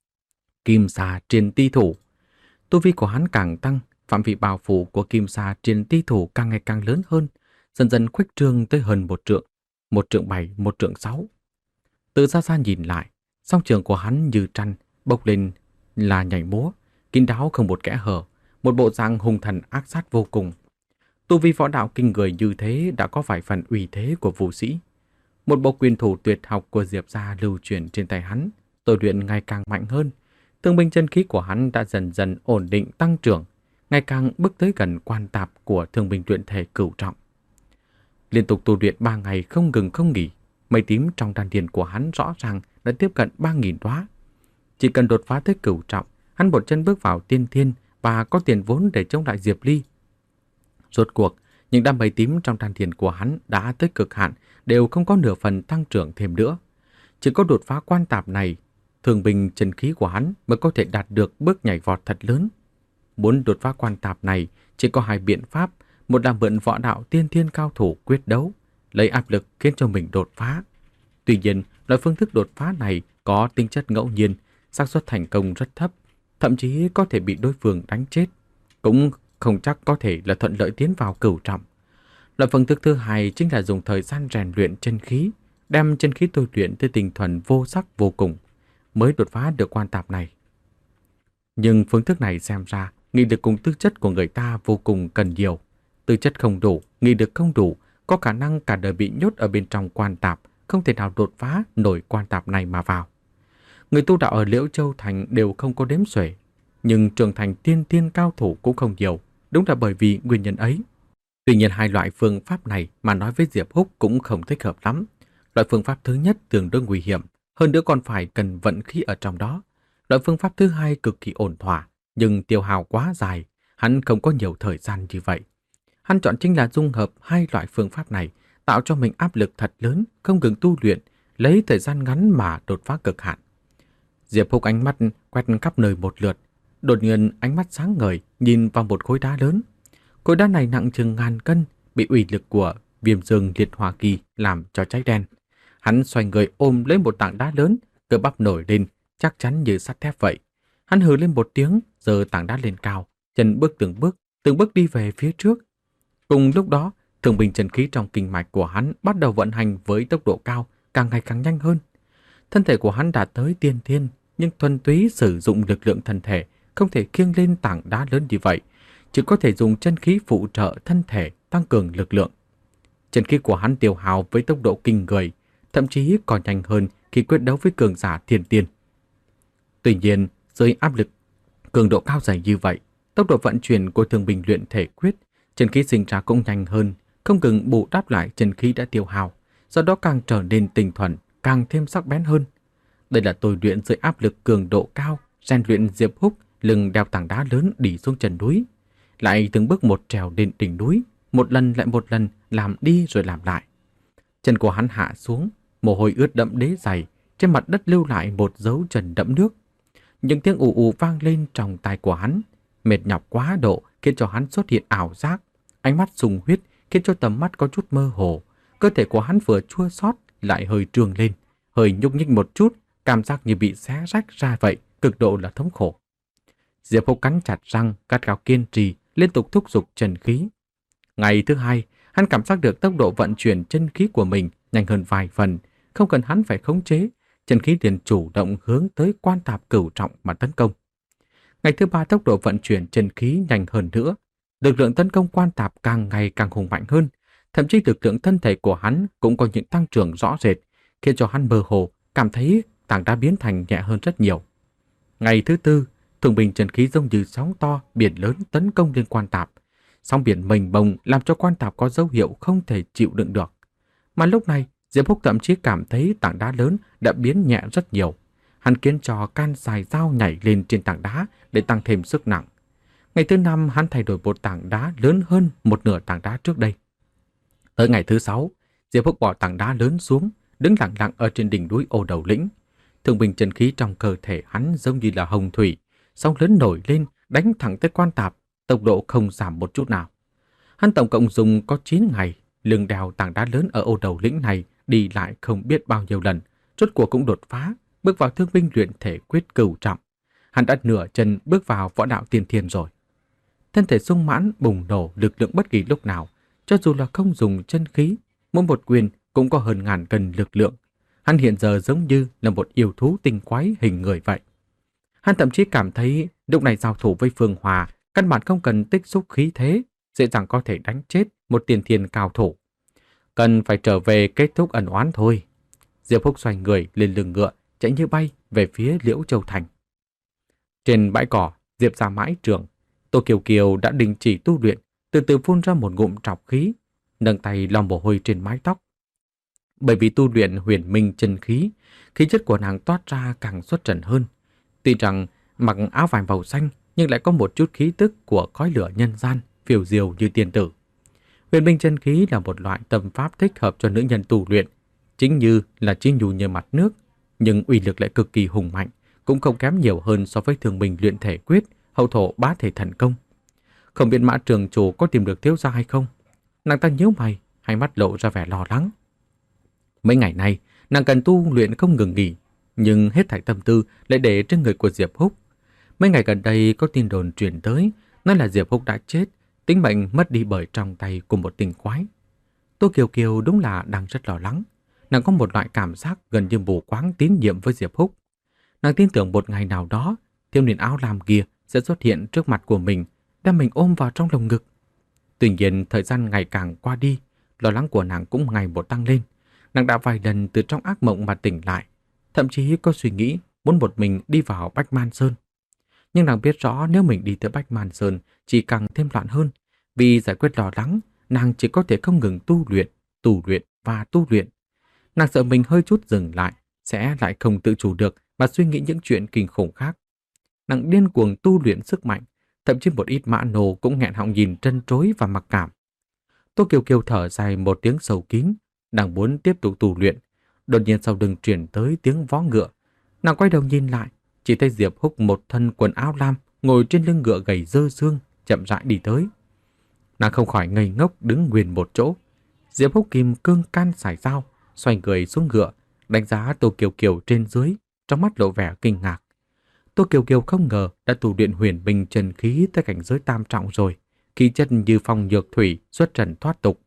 Kim xà triền ti thủ. Tu vi của hắn càng tăng, phạm vi bao phủ của kim xà triền ti thủ càng ngày càng lớn hơn, dần dần khuếch trương tới hơn một trượng, một trượng bảy, một trượng sáu. Từ xa xa nhìn lại, song trường của hắn như trăn bốc lên là nhảy múa, kín đáo không một kẽ hở, một bộ dạng hung thần ác sát vô cùng. Tu vi võ đạo kinh người như thế đã có vài phần uy thế của vũ sĩ. Một bộ quyền thủ tuyệt học của Diệp gia lưu truyền trên tay hắn, tôi luyện ngày càng mạnh hơn. Thương binh chân khí của hắn đã dần dần ổn định tăng trưởng, ngày càng bước tới gần quan tạp của thương binh luyện thể cửu trọng. Liên tục tu luyện ba ngày không ngừng không nghỉ, mây tím trong đan điền của hắn rõ ràng đã tiếp cận ba nghìn đóa. Chỉ cần đột phá tới cửu trọng, hắn một chân bước vào tiên thiên và có tiền vốn để chống lại Diệp Ly. Rốt cuộc, những đám mây tím trong đan điền của hắn đã tới cực hạn, đều không có nửa phần tăng trưởng thêm nữa. Chỉ có đột phá quan tạp này, thương binh chân khí của hắn mới có thể đạt được bước nhảy vọt thật lớn. Muốn đột phá quan tạp này, chỉ có hai biện pháp, một là mượn võ đạo tiên thiên cao thủ quyết đấu, lấy áp lực khiến cho mình đột phá. Tuy nhiên, loại phương thức đột phá này có tính chất ngẫu nhiên, xác suất thành công rất thấp, thậm chí có thể bị đối phương đánh chết, cũng không chắc có thể là thuận lợi tiến vào cửu trọng. Loại phương thức thứ hai chính là dùng thời gian rèn luyện chân khí, đem chân khí tôi luyện tới tinh thuần vô sắc vô cùng, mới đột phá được quan tạp này. Nhưng phương thức này xem ra, nghị lực cùng tư chất của người ta vô cùng cần nhiều. Tư chất không đủ, nghị lực không đủ, có khả năng cả đời bị nhốt ở bên trong quan tạp, không thể nào đột phá nổi quan tạp này mà vào. Người tu đạo ở Liễu Châu Thành đều không có đếm xuể, nhưng trưởng thành tiên tiên cao thủ cũng không nhiều, đúng là bởi vì nguyên nhân ấy. Tuy nhiên hai loại phương pháp này mà nói với Diệp Húc cũng không thích hợp lắm. Loại phương pháp thứ nhất tương đối nguy hiểm, hơn nữa còn phải cần vận khí ở trong đó. Loại phương pháp thứ hai cực kỳ ổn thỏa, nhưng tiêu hao quá dài, hắn không có nhiều thời gian như vậy. Hắn chọn chính là dung hợp hai loại phương pháp này, tạo cho mình áp lực thật lớn, không ngừng tu luyện, lấy thời gian ngắn mà đột phá cực hạn. Diệp Húc ánh mắt quét khắp nơi một lượt, đột nhiên ánh mắt sáng ngời nhìn vào một khối đá lớn. Khối đá này nặng chừng ngàn cân, bị uy lực của Viêm Dương Liệt Hỏa Kỳ làm cho cháy đen. Hắn xoay người ôm lấy một tảng đá lớn, cơ bắp nổi lên, chắc chắn như sắt thép vậy. Hắn hừ lên một tiếng, giơ tảng đá lên cao, chân bước từng bước, từng bước đi về phía trước, Cùng lúc đó, thường bình chân khí trong kinh mạch của hắn bắt đầu vận hành với tốc độ cao, càng ngày càng nhanh hơn. Thân thể của hắn đạt tới tiên thiên, nhưng thuần túy sử dụng lực lượng thân thể không thể khiêng lên tảng đá lớn như vậy, chỉ có thể dùng chân khí phụ trợ thân thể tăng cường lực lượng. Chân khí của hắn tiêu hao với tốc độ kinh người, thậm chí còn nhanh hơn khi quyết đấu với cường giả thiên tiên. Tuy nhiên, dưới áp lực cường độ cao dày như vậy, tốc độ vận chuyển của thường bình luyện thể quyết, chân khí sinh ra cũng nhanh hơn, không ngừng bù đắp lại chân khí đã tiêu hao, do đó càng trở nên tinh thuần, càng thêm sắc bén hơn. Đây là tôi luyện dưới áp lực cường độ cao, rèn luyện Diệp Húc lưng đeo tảng đá lớn đi xuống chân núi, lại từng bước một trèo lên đỉnh núi, một lần lại một lần làm đi rồi làm lại. Chân của hắn hạ xuống, mồ hôi ướt đẫm đế dày, trên mặt đất lưu lại một dấu chân đẫm nước. Những tiếng ù ù vang lên trong tai của hắn, mệt nhọc quá độ khiến cho hắn xuất hiện ảo giác, ánh mắt sùng huyết khiến cho tầm mắt có chút mơ hồ, cơ thể của hắn vừa chua xót lại hơi trương lên, hơi nhúc nhích một chút, cảm giác như bị xé rách ra vậy, cực độ là thống khổ. Diệp Húc cắn chặt răng, gắt gao kiên trì, liên tục thúc giục chân khí. Ngày thứ hai, hắn cảm giác được tốc độ vận chuyển chân khí của mình nhanh hơn vài phần, không cần hắn phải khống chế, chân khí liền chủ động hướng tới quan tạp cửu trọng mà tấn công. Ngày thứ ba, tốc độ vận chuyển chân khí nhanh hơn nữa, lực lượng tấn công quan tạp càng ngày càng hùng mạnh hơn, thậm chí lực lượng thân thể của hắn cũng có những tăng trưởng rõ rệt, khiến cho hắn mơ hồ cảm thấy tảng đá biến thành nhẹ hơn rất nhiều. Ngày thứ tư, thường bình chân khí giống như sóng to, biển lớn tấn công lên quan tạp. Sóng biển mênh mông làm cho quan tạp có dấu hiệu không thể chịu đựng được. Mà lúc này, Diệp Húc thậm chí cảm thấy tảng đá lớn đã biến nhẹ rất nhiều. Hắn khiến cho can xài dao nhảy lên trên tảng đá để tăng thêm sức nặng. Ngày thứ năm, hắn thay đổi một tảng đá lớn hơn một nửa tảng đá trước đây. Tới ngày thứ sáu, Diệp Húc bỏ tảng đá lớn xuống, đứng lặng lặng ở trên đỉnh núi Ô Đầu Lĩnh. Thường bình chân khí trong cơ thể hắn giống như là hồng thủy, sóng lớn nổi lên, đánh thẳng tới quan tạp, tốc độ không giảm một chút nào. Hắn tổng cộng dùng có chín ngày, lưng đèo tảng đá lớn ở Ô Đầu Lĩnh này đi lại không biết bao nhiêu lần, rốt cuộc cũng đột phá, bước vào thương binh luyện thể quyết cửu trọng. Hắn đã nửa chân bước vào võ đạo tiên thiên rồi. Thân thể sung mãn bùng nổ lực lượng bất kỳ lúc nào, cho dù là không dùng chân khí, mỗi một quyền cũng có hơn ngàn cân lực lượng. Hắn hiện giờ giống như là một yêu thú tinh quái hình người vậy. Hắn thậm chí cảm thấy lúc này giao thủ với Phương Hòa, căn bản không cần tích xúc khí thế, dễ dàng có thể đánh chết một tiền thiên cao thủ. Cần phải trở về kết thúc ẩn oán thôi. Diệp Húc xoay người lên lưng ngựa, chạy như bay về phía Liễu Châu Thành. Trên bãi cỏ, Diệp ra mãi trường, Tô Kiều Kiều đã đình chỉ tu luyện, từ từ phun ra một ngụm trọc khí, nâng tay lau mồ hôi trên mái tóc. Bởi vì tu luyện huyền minh chân khí, khí chất của nàng toát ra càng xuất trần hơn. Tuy rằng mặc áo vải màu xanh nhưng lại có một chút khí tức của khói lửa nhân gian, phiêu diêu như tiên tử. Huyền minh chân khí là một loại tâm pháp thích hợp cho nữ nhân tu luyện, chính như là chi nhu như mặt nước, nhưng uy lực lại cực kỳ hùng mạnh, cũng không kém nhiều hơn so với thường bình luyện thể quyết, hậu thổ bá thể thần công. Không biết Mã trường chủ có tìm được thiếu gia hay không? Nàng ta nhíu mày, hai mắt lộ ra vẻ lo lắng. Mấy ngày nay, nàng cần tu luyện không ngừng nghỉ, nhưng hết thảy tâm tư lại để trên người của Diệp Húc. Mấy ngày gần đây có tin đồn truyền tới, nói là Diệp Húc đã chết, tính mệnh mất đi bởi trong tay của một tình quái. Tô Kiều Kiều đúng là đang rất lo lắng. Nàng có một loại cảm giác gần như mù quáng tín nhiệm với Diệp Húc. Nàng tin tưởng một ngày nào đó, thiếu niên áo lam kia sẽ xuất hiện trước mặt của mình, đem mình ôm vào trong lồng ngực. Tuy nhiên, thời gian ngày càng qua đi, lo lắng của nàng cũng ngày một tăng lên. Nàng đã vài lần từ trong ác mộng mà tỉnh lại, thậm chí có suy nghĩ muốn một mình đi vào Bách Man Sơn. Nhưng nàng biết rõ nếu mình đi tới Bách Man Sơn chỉ càng thêm loạn hơn, vì giải quyết lo lắng, nàng chỉ có thể không ngừng tu luyện, tu luyện và tu luyện. Nàng sợ mình hơi chút dừng lại, sẽ lại không tự chủ được mà suy nghĩ những chuyện kinh khủng khác. Nàng điên cuồng tu luyện sức mạnh, thậm chí một ít mã nô cũng nghẹn họng nhìn trân trối và mặc cảm. Tô Kiều Kiều thở dài một tiếng sầu kín, nàng muốn tiếp tục tu luyện. Đột nhiên sau lưng truyền tới tiếng vó ngựa. Nàng quay đầu nhìn lại, chỉ thấy Diệp Húc một thân quần áo lam ngồi trên lưng ngựa gầy dơ xương, chậm rãi đi tới. Nàng không khỏi ngây ngốc đứng nguyên một chỗ. Diệp Húc kìm cương can sải dao, xoay người xuống ngựa, đánh giá Tô Kiều Kiều trên dưới, trong mắt lộ vẻ kinh ngạc. Tô Kiều Kiều không ngờ đã tu luyện huyền minh chân khí tới cảnh giới tam trọng rồi, khí chất như phong nhược thủy, xuất trần thoát tục.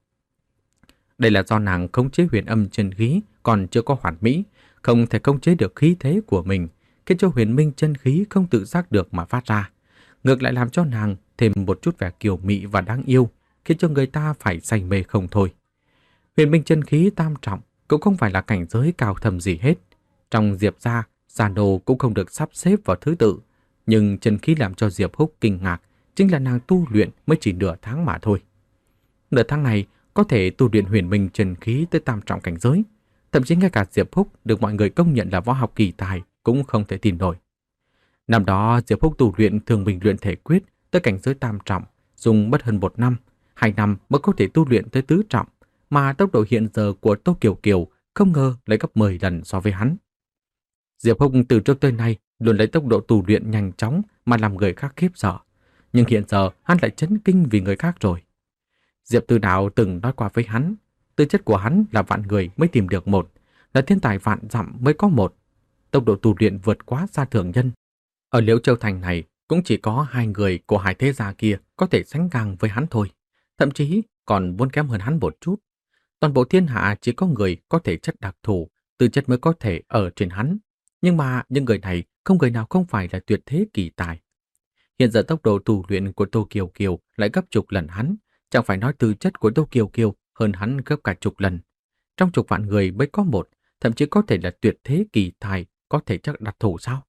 Đây là do nàng khống chế huyền âm chân khí còn chưa có hoàn mỹ, không thể khống chế được khí thế của mình, khiến cho huyền minh chân khí không tự giác được mà phát ra. Ngược lại làm cho nàng thêm một chút vẻ kiều mị và đáng yêu, khiến cho người ta phải say mê không thôi. Huyền minh chân khí tam trọng cũng không phải là cảnh giới cao thầm gì hết. Trong Diệp gia, gia nô cũng không được sắp xếp vào thứ tự, nhưng chân khí làm cho Diệp Húc kinh ngạc chính là nàng tu luyện mới chỉ nửa tháng mà thôi. Nửa tháng này có thể tu luyện huyền minh chân khí tới tam trọng cảnh giới, thậm chí ngay cả Diệp Húc được mọi người công nhận là võ học kỳ tài cũng không thể tin nổi. Năm đó Diệp Húc tu luyện thường bình luyện thể quyết tới cảnh giới tam trọng, dùng mất hơn một năm, hai năm mới có thể tu luyện tới tứ trọng, mà tốc độ hiện giờ của Tô Kiều Kiều không ngờ lại gấp mười lần so với hắn. Diệp Húc từ trước tới nay luôn lấy tốc độ tu luyện nhanh chóng mà làm người khác khiếp sợ, nhưng hiện giờ hắn lại chấn kinh vì người khác rồi. Diệp Tư Đạo từng nói qua với hắn, tư chất của hắn là vạn người mới tìm được một, là thiên tài vạn dặm mới có một. Tốc độ tu luyện vượt quá xa thường nhân. Ở Liễu Châu Thành này cũng chỉ có hai người của hai thế gia kia có thể sánh ngang với hắn thôi, thậm chí còn muốn kém hơn hắn một chút. Toàn bộ thiên hạ chỉ có người có thể chất đặc thù, tư chất mới có thể ở trên hắn. Nhưng mà những người này không người nào không phải là tuyệt thế kỳ tài. Hiện giờ tốc độ tu luyện của Tô Kiều Kiều lại gấp chục lần hắn, chẳng phải nói tư chất của Tô Kiều Kiều hơn hắn gấp cả chục lần. Trong chục vạn người mới có một, thậm chí có thể là tuyệt thế kỳ tài, có thể chất đặc thù sao?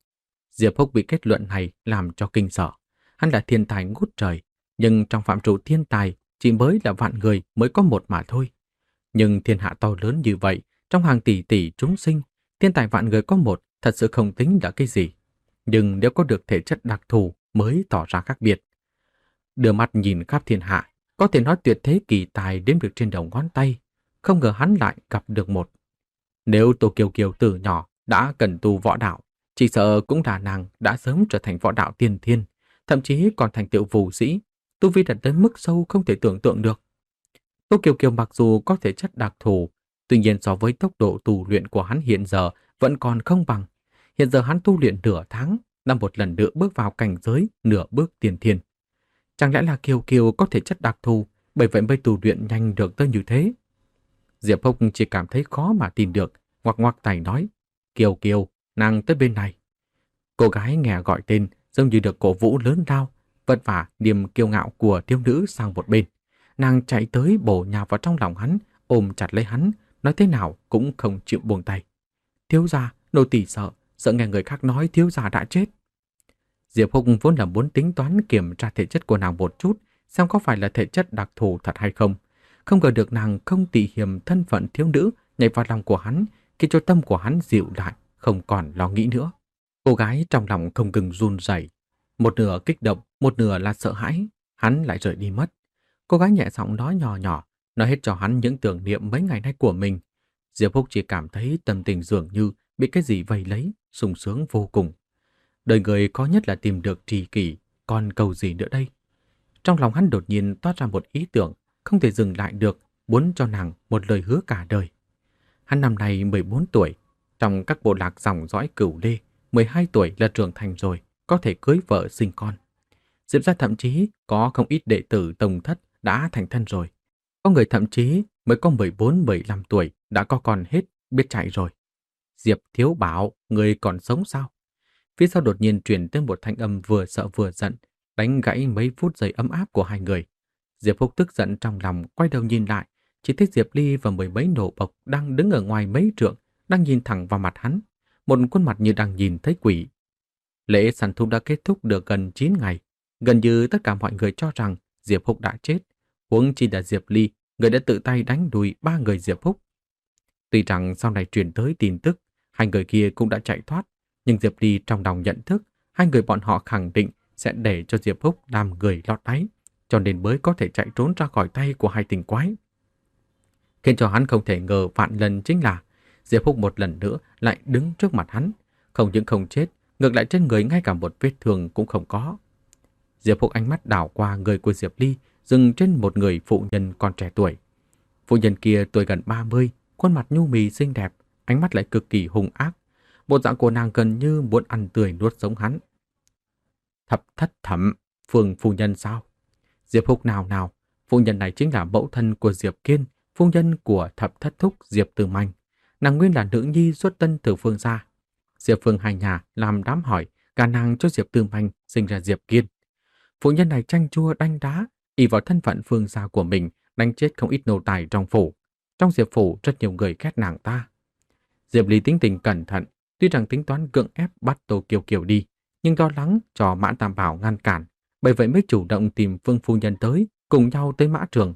Diệp Húc bị kết luận này làm cho kinh sợ. Hắn là thiên tài ngút trời, nhưng trong phạm trù thiên tài chỉ mới là vạn người mới có một mà thôi. Nhưng thiên hạ to lớn như vậy, trong hàng tỷ tỷ chúng sinh, thiên tài vạn người có một thật sự không tính là cái gì. Nhưng nếu có được thể chất đặc thù mới tỏ ra khác biệt. Đưa mắt nhìn khắp thiên hạ, có thể nói tuyệt thế kỳ tài đếm được trên đầu ngón tay, không ngờ hắn lại gặp được một. Nếu Tô Kiều Kiều từ nhỏ đã cần tu võ đạo, chỉ sợ cũng là nàng đã sớm trở thành võ đạo tiên thiên, thậm chí còn thành tựu vũ sĩ, tu vi đạt tới mức sâu không thể tưởng tượng được. Tô Kiều Kiều mặc dù có thể chất đặc thù, tuy nhiên so với tốc độ tu luyện của hắn hiện giờ vẫn còn không bằng. Hiện giờ hắn tu luyện nửa tháng, đã một lần nữa bước vào cảnh giới nửa bước tiên thiên. Chẳng lẽ là Kiều Kiều có thể chất đặc thù, bởi vậy mới tu luyện nhanh được tới như thế? Diệp Húc chỉ cảm thấy khó mà tin được, ngoặc ngoặc tay nói, Kiều Kiều, nàng tới bên này. Cô gái nghe gọi tên, giống như được cổ vũ lớn lao, vất vả niềm kiêu ngạo của thiếu nữ sang một bên. Nàng chạy tới bổ nhào vào trong lòng hắn, ôm chặt lấy hắn, nói thế nào cũng không chịu buông tay. Thiếu gia, nô tỳ sợ, sợ nghe người khác nói thiếu gia đã chết. Diệp Húc vốn là muốn tính toán kiểm tra thể chất của nàng một chút, xem có phải là thể chất đặc thù thật hay không. Không ngờ được nàng không tị hiềm thân phận thiếu nữ nhảy vào lòng của hắn, khiến cho tâm của hắn dịu lại, không còn lo nghĩ nữa. Cô gái trong lòng không ngừng run rẩy, một nửa kích động, một nửa là sợ hãi, hắn lại rời đi mất. Cô gái nhẹ giọng nói nhỏ nhỏ, nói hết cho hắn những tưởng niệm mấy ngày nay của mình. Diệp Húc chỉ cảm thấy tâm tình dường như bị cái gì vây lấy, sung sướng vô cùng. Đời người có nhất là tìm được tri kỷ, còn cầu gì nữa đây? Trong lòng hắn đột nhiên toát ra một ý tưởng, không thể dừng lại được, muốn cho nàng một lời hứa cả đời. Hắn năm nay mười bốn tuổi, trong các bộ lạc dòng dõi Cửu Lê, mười hai tuổi là trưởng thành rồi, có thể cưới vợ sinh con. Diệp gia thậm chí có không ít đệ tử tông thất đã thành thân rồi. Có người thậm chí mới có mười bốn mười lăm tuổi đã có con hết, biết chạy rồi. Diệp Thiếu Bảo, người còn sống sao? Phía sau đột nhiên truyền tới một thanh âm vừa sợ vừa giận, đánh gãy mấy phút giây ấm áp của hai người. Diệp Húc tức giận trong lòng, quay đầu nhìn lại, chỉ thấy Diệp Ly và mười mấy nổ bộc đang đứng ở ngoài mấy trượng, đang nhìn thẳng vào mặt hắn, một khuôn mặt như đang nhìn thấy quỷ. Lễ săn thú đã kết thúc được gần chín ngày, gần như tất cả mọi người cho rằng Diệp Húc đã chết, huống chi là Diệp Ly, người đã tự tay đánh đuổi ba người Diệp Húc. Tuy rằng sau này truyền tới tin tức, hai người kia cũng đã chạy thoát, nhưng Diệp Ly trong lòng nhận thức, hai người bọn họ khẳng định sẽ để cho Diệp Húc làm người lọt đáy, cho nên mới có thể chạy trốn ra khỏi tay của hai tình quái. Khiến cho hắn không thể ngờ vạn lần chính là Diệp Húc một lần nữa lại đứng trước mặt hắn, không những không chết, ngược lại trên người ngay cả một vết thương cũng không có. Diệp Húc ánh mắt đảo qua người của Diệp Ly, dừng trên một người phụ nhân còn trẻ tuổi. Phụ nhân kia tuổi gần ba mươi, khuôn mặt nhu mì xinh đẹp, ánh mắt lại cực kỳ hung ác. Bộ dạng của nàng gần như muốn ăn tươi nuốt sống hắn. Thập thất thẩm, Phương phu nhân sao? Diệp Húc nào nào, phu nhân này chính là mẫu thân của Diệp Kiên, phu nhân của thập thất thúc Diệp Tư Manh. Nàng nguyên là nữ nhi xuất tân từ Phương gia. Diệp Phương hai nhà làm đám hỏi, cả nàng cho Diệp Tư Manh sinh ra Diệp Kiên. Phu nhân này chanh chua đanh đá, ỷ vào thân phận Phương gia của mình, đánh chết không ít nô tài trong phủ. Trong Diệp phủ rất nhiều người ghét nàng ta. Diệp Ly tính tình cẩn thận, tuy rằng tính toán cưỡng ép bắt Tô Kiều Kiều đi, nhưng lo lắng cho Mã Tam Bảo ngăn cản, bởi vậy mới chủ động tìm Phương phu nhân tới, cùng nhau tới Mã Trường.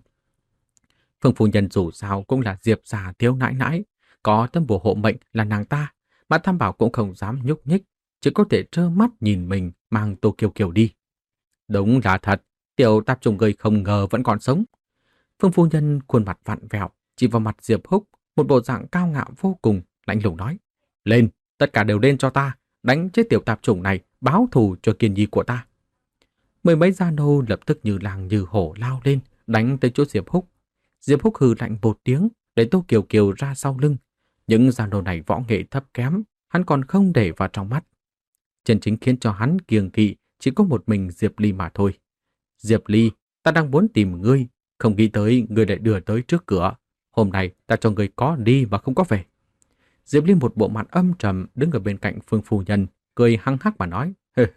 Phương phu nhân dù sao cũng là Diệp già thiếu nãi nãi, có tấm bùa hộ mệnh là nàng ta, Mã Tam Bảo cũng không dám nhúc nhích, chỉ có thể trơ mắt nhìn mình mang Tô Kiều Kiều đi. Đúng là thật, tiểu tạp chủng người không ngờ vẫn còn sống. Phương phu nhân khuôn mặt vặn vẹo, chỉ vào mặt Diệp Húc, một bộ dạng cao ngạo vô cùng, lạnh lùng nói: "Lên, tất cả đều lên cho ta, đánh chết tiểu tạp chủng này, báo thù cho Kiên nhi của ta." Mười mấy gia nô lập tức như làng như hổ lao lên, đánh tới chỗ Diệp Húc. Diệp Húc hừ lạnh một tiếng, để Tô Kiều Kiều ra sau lưng. Những gia nô này võ nghệ thấp kém, hắn còn không để vào trong mắt. Chân chính khiến cho hắn kiêng kỵ chỉ có một mình Diệp Ly mà thôi. "Diệp Ly, ta đang muốn tìm ngươi, không nghĩ tới ngươi lại đưa tới trước cửa. Hôm nay ta cho ngươi có đi mà không có về." Diệp Ly một bộ mặt âm trầm đứng ở bên cạnh Phương phu nhân, cười hăng hắc mà nói: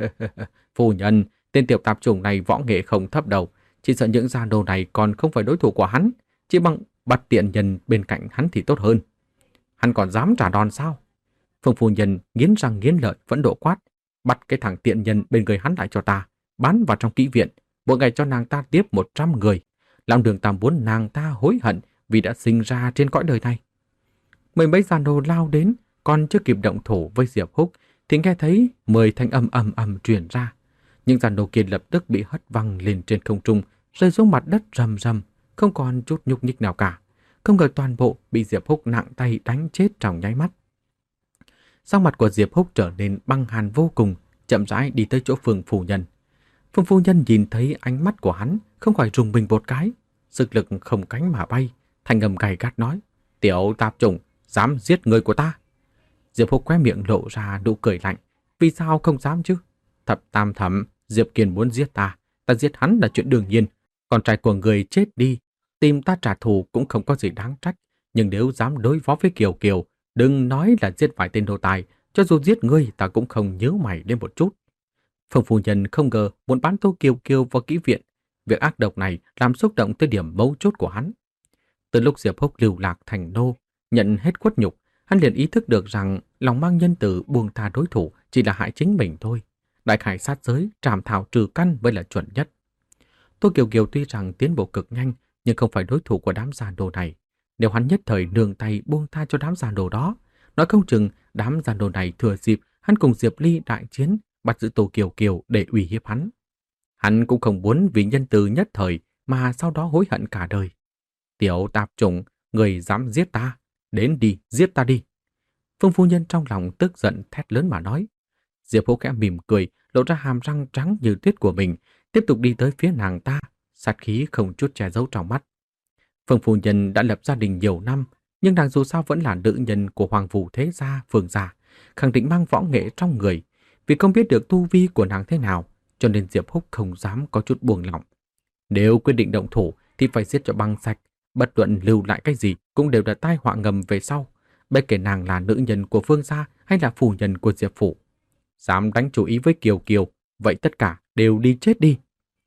"Phu nhân, tên tiểu tạp chủng này võ nghệ không thấp đầu, chỉ sợ những gia nô này còn không phải đối thủ của hắn, chỉ bằng bắt tiện nhân bên cạnh hắn thì tốt hơn." "Hắn còn dám trả đòn sao?" Phương phu nhân nghiến răng nghiến lợi vẫn độ quát: "Bắt cái thằng tiện nhân bên người hắn lại cho ta, bán vào trong kỹ viện, mỗi ngày cho nàng ta tiếp một trăm người. Làm đường ta muốn nàng ta hối hận vì đã sinh ra trên cõi đời này." Mười mấy gia nô lao đến, còn chưa kịp động thủ với Diệp Húc thì nghe thấy mười thanh âm ầm ầm truyền ra. Những gia nô kia lập tức bị hất văng lên trên không trung, rơi xuống mặt đất rầm rầm, không còn chút nhúc nhích nào cả. Không ngờ toàn bộ bị Diệp Húc nặng tay đánh chết trong nháy mắt. Sắc mặt của Diệp Húc trở nên băng hàn vô cùng, chậm rãi đi tới chỗ Phương phu nhân. Phương phu nhân nhìn thấy ánh mắt của hắn, không khỏi rùng mình một cái, sức lực không cánh mà bay, thanh âm gay gắt nói: "Tiểu tạp chủng, dám giết người của ta?" Diệp Húc khóe miệng lộ ra nụ cười lạnh: "Vì sao không dám chứ? Thập tam thẩm, Diệp Kiên muốn giết ta, ta giết hắn là chuyện đương nhiên. Con trai của người chết đi, tìm ta trả thù cũng không có gì đáng trách. Nhưng nếu dám đối phó với Kiều Kiều, đừng nói là giết vài tên nô tài, cho dù giết ngươi ta cũng không nhớ mày đến một chút." Phương phu nhân không ngờ muốn bán Tô Kiều Kiều vào kỹ viện. Việc ác độc này làm xúc động tới điểm mấu chốt của hắn. Từ lúc Diệp Húc lưu lạc thành nô, nhận hết khuất nhục, hắn liền ý thức được rằng lòng mang nhân từ buông tha đối thủ chỉ là hại chính mình thôi. Đại khải sát giới, trảm thảo trừ căn mới là chuẩn nhất. Tô Kiều Kiều tuy rằng tiến bộ cực nhanh, nhưng không phải đối thủ của đám già đồ này. Nếu hắn nhất thời nương tay buông tha cho đám già đồ đó, nói không chừng đám già đồ này thừa dịp hắn cùng Diệp Ly đại chiến, bắt giữ Tô Kiều Kiều để uy hiếp hắn. Hắn cũng không muốn vì nhân từ nhất thời mà sau đó hối hận cả đời. "Tiểu tạp chủng, người dám giết ta, đến đi, giết ta đi." Phương phu nhân trong lòng tức giận thét lớn mà nói. Diệp Húc khẽ mỉm cười, lộ ra hàm răng trắng như tuyết của mình, tiếp tục đi tới phía nàng ta, sát khí không chút che giấu trong mắt. Phương phu nhân đã lập gia đình nhiều năm, nhưng nàng dù sao vẫn là nữ nhân của Hoàng Phủ thế gia Phương gia, khẳng định mang võ nghệ trong người. Vì không biết được tu vi của nàng thế nào, cho nên Diệp Húc không dám có chút buông lỏng. Nếu quyết định động thủ thì phải giết cho băng sạch, bất luận lưu lại cái gì cũng đều là tai họa ngầm về sau. Bất kể nàng là nữ nhân của Phương gia hay là phu nhân của Diệp phủ. Dám đánh chủ ý với Kiều Kiều, vậy tất cả đều đi chết đi.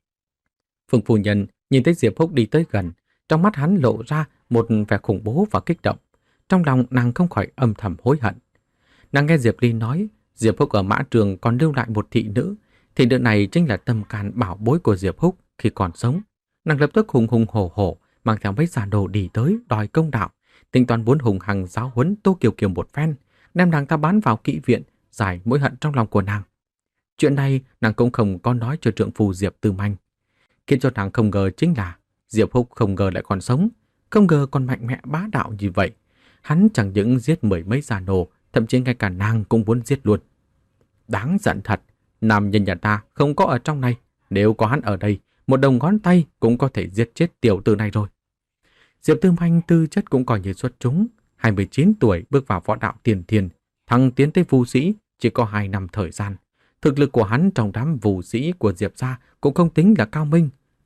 Phương phu nhân nhìn thấy Diệp Húc đi tới gần, trong mắt hắn lộ ra một vẻ khủng bố và kích động. Trong lòng nàng không khỏi âm thầm hối hận. Nàng nghe Diệp Ly nói, Diệp Húc ở Mã Trường còn lưu lại một thị nữ, thị nữ này chính là tâm can bảo bối của Diệp Húc khi còn sống. Nàng lập tức hùng hùng hổ hổ mang theo mấy gia đồ đi tới đòi công đạo, tính toán muốn hùng hằng giáo huấn Tô Kiều Kiều một phen, đem nàng ta bán vào kỹ viện, giải mối hận trong lòng của nàng. Chuyện này nàng cũng không có nói cho trượng phu Diệp Tư Manh. Khiến cho nàng không ngờ chính là Diệp Húc không ngờ lại còn sống, không ngờ còn mạnh mẽ bá đạo như vậy. Hắn chẳng những giết mười mấy gia nô, thậm chí ngay cả nàng cũng muốn giết luôn. Đáng giận thật, nam nhân nhà ta không có ở trong này, nếu có hắn ở đây, một đầu ngón tay cũng có thể giết chết tiểu tử này rồi. Diệp Tư Manh tư chất cũng coi như xuất chúng, hai mươi chín tuổi bước vào võ đạo tiền thiên, thăng tiến tới vũ sĩ chỉ có hai năm thời gian. Thực lực của hắn trong đám vũ sĩ của Diệp gia cũng không tính là cao minh,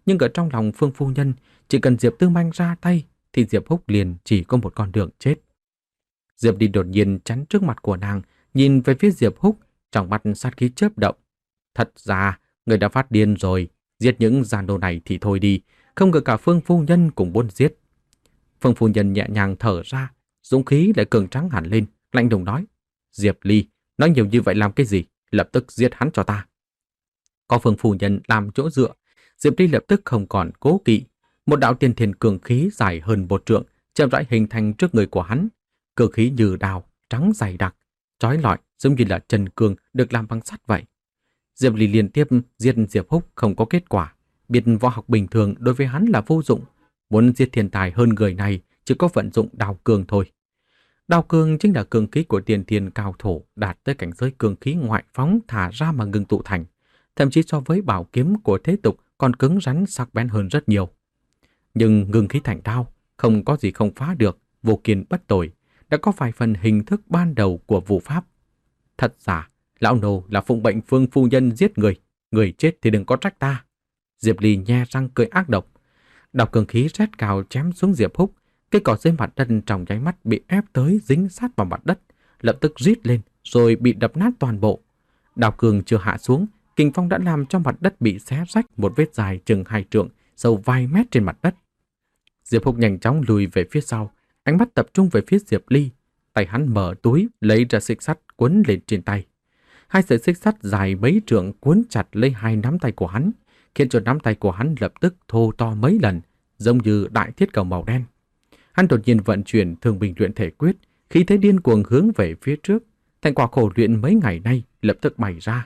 nhưng ở trong lòng Phương phu nhân, chỉ cần Diệp Tư Manh ra tay thì Diệp Húc liền chỉ có một con đường chết. Diệp Ly đột nhiên chắn trước mặt của nàng, nhìn về phía Diệp Húc, trong mắt sát khí chớp động. Thật ra, người đã phát điên rồi, giết những giàn đồ này thì thôi đi, không ngờ cả Phương phu nhân cũng muốn giết. Phương phu nhân nhẹ nhàng thở ra, dũng khí lại cường tráng hẳn lên, lạnh lùng nói: Diệp Ly, nói nhiều như vậy làm cái gì? Lập tức giết hắn cho ta. Có Phương phu nhân làm chỗ dựa, Diệp Ly lập tức không còn cố kỵ. Một đạo tiên thiên cường khí dài hơn một trượng chậm rãi hình thành trước người của hắn. Cường khí như đào, trắng dày đặc, chói lọi giống như là trần cương được làm bằng sắt vậy. Diệp Ly liên tiếp giết Diệp Húc không có kết quả, biết võ học bình thường đối với hắn là vô dụng. Muốn giết thiên tài hơn người này chỉ có vận dụng đao cương thôi. Đao cương chính là cường khí của tiên thiên cao thủ đạt tới cảnh giới cường khí ngoại phóng thả ra mà ngưng tụ thành. Thậm chí so với bảo kiếm của thế tục còn cứng rắn sắc bén hơn rất nhiều. Nhưng ngưng khí thành đao, không có gì không phá được, vô kiên bất tồi, đã có vài phần hình thức ban đầu của vũ pháp. Thật giả, lão nô là phụng bệnh Phương phu nhân giết người, người chết thì đừng có trách ta. Diệp Ly nhe răng cười ác độc. Đao cường khí rét cào chém xuống Diệp Húc, cây cỏ dưới mặt đất trong nháy mắt bị ép tới dính sát vào mặt đất, lập tức rít lên rồi bị đập nát toàn bộ. Đao cường chưa hạ xuống, kình phong đã làm cho mặt đất bị xé rách một vết dài chừng hai trượng, sâu vài mét trên mặt đất. Diệp Húc nhanh chóng lùi về phía sau, ánh mắt tập trung về phía Diệp Ly. Tay hắn mở túi, lấy ra xích sắt quấn lên trên tay. Hai sợi xích sắt dài mấy trượng cuốn chặt lấy hai nắm tay của hắn, khiến cho nắm tay của hắn lập tức thô to mấy lần, giống như đại thiết cầu màu đen. Hắn đột nhiên vận chuyển Thương Binh Luyện Thể Quyết, khí thế điên cuồng hướng về phía trước. Thành quả khổ luyện mấy ngày nay lập tức bày ra.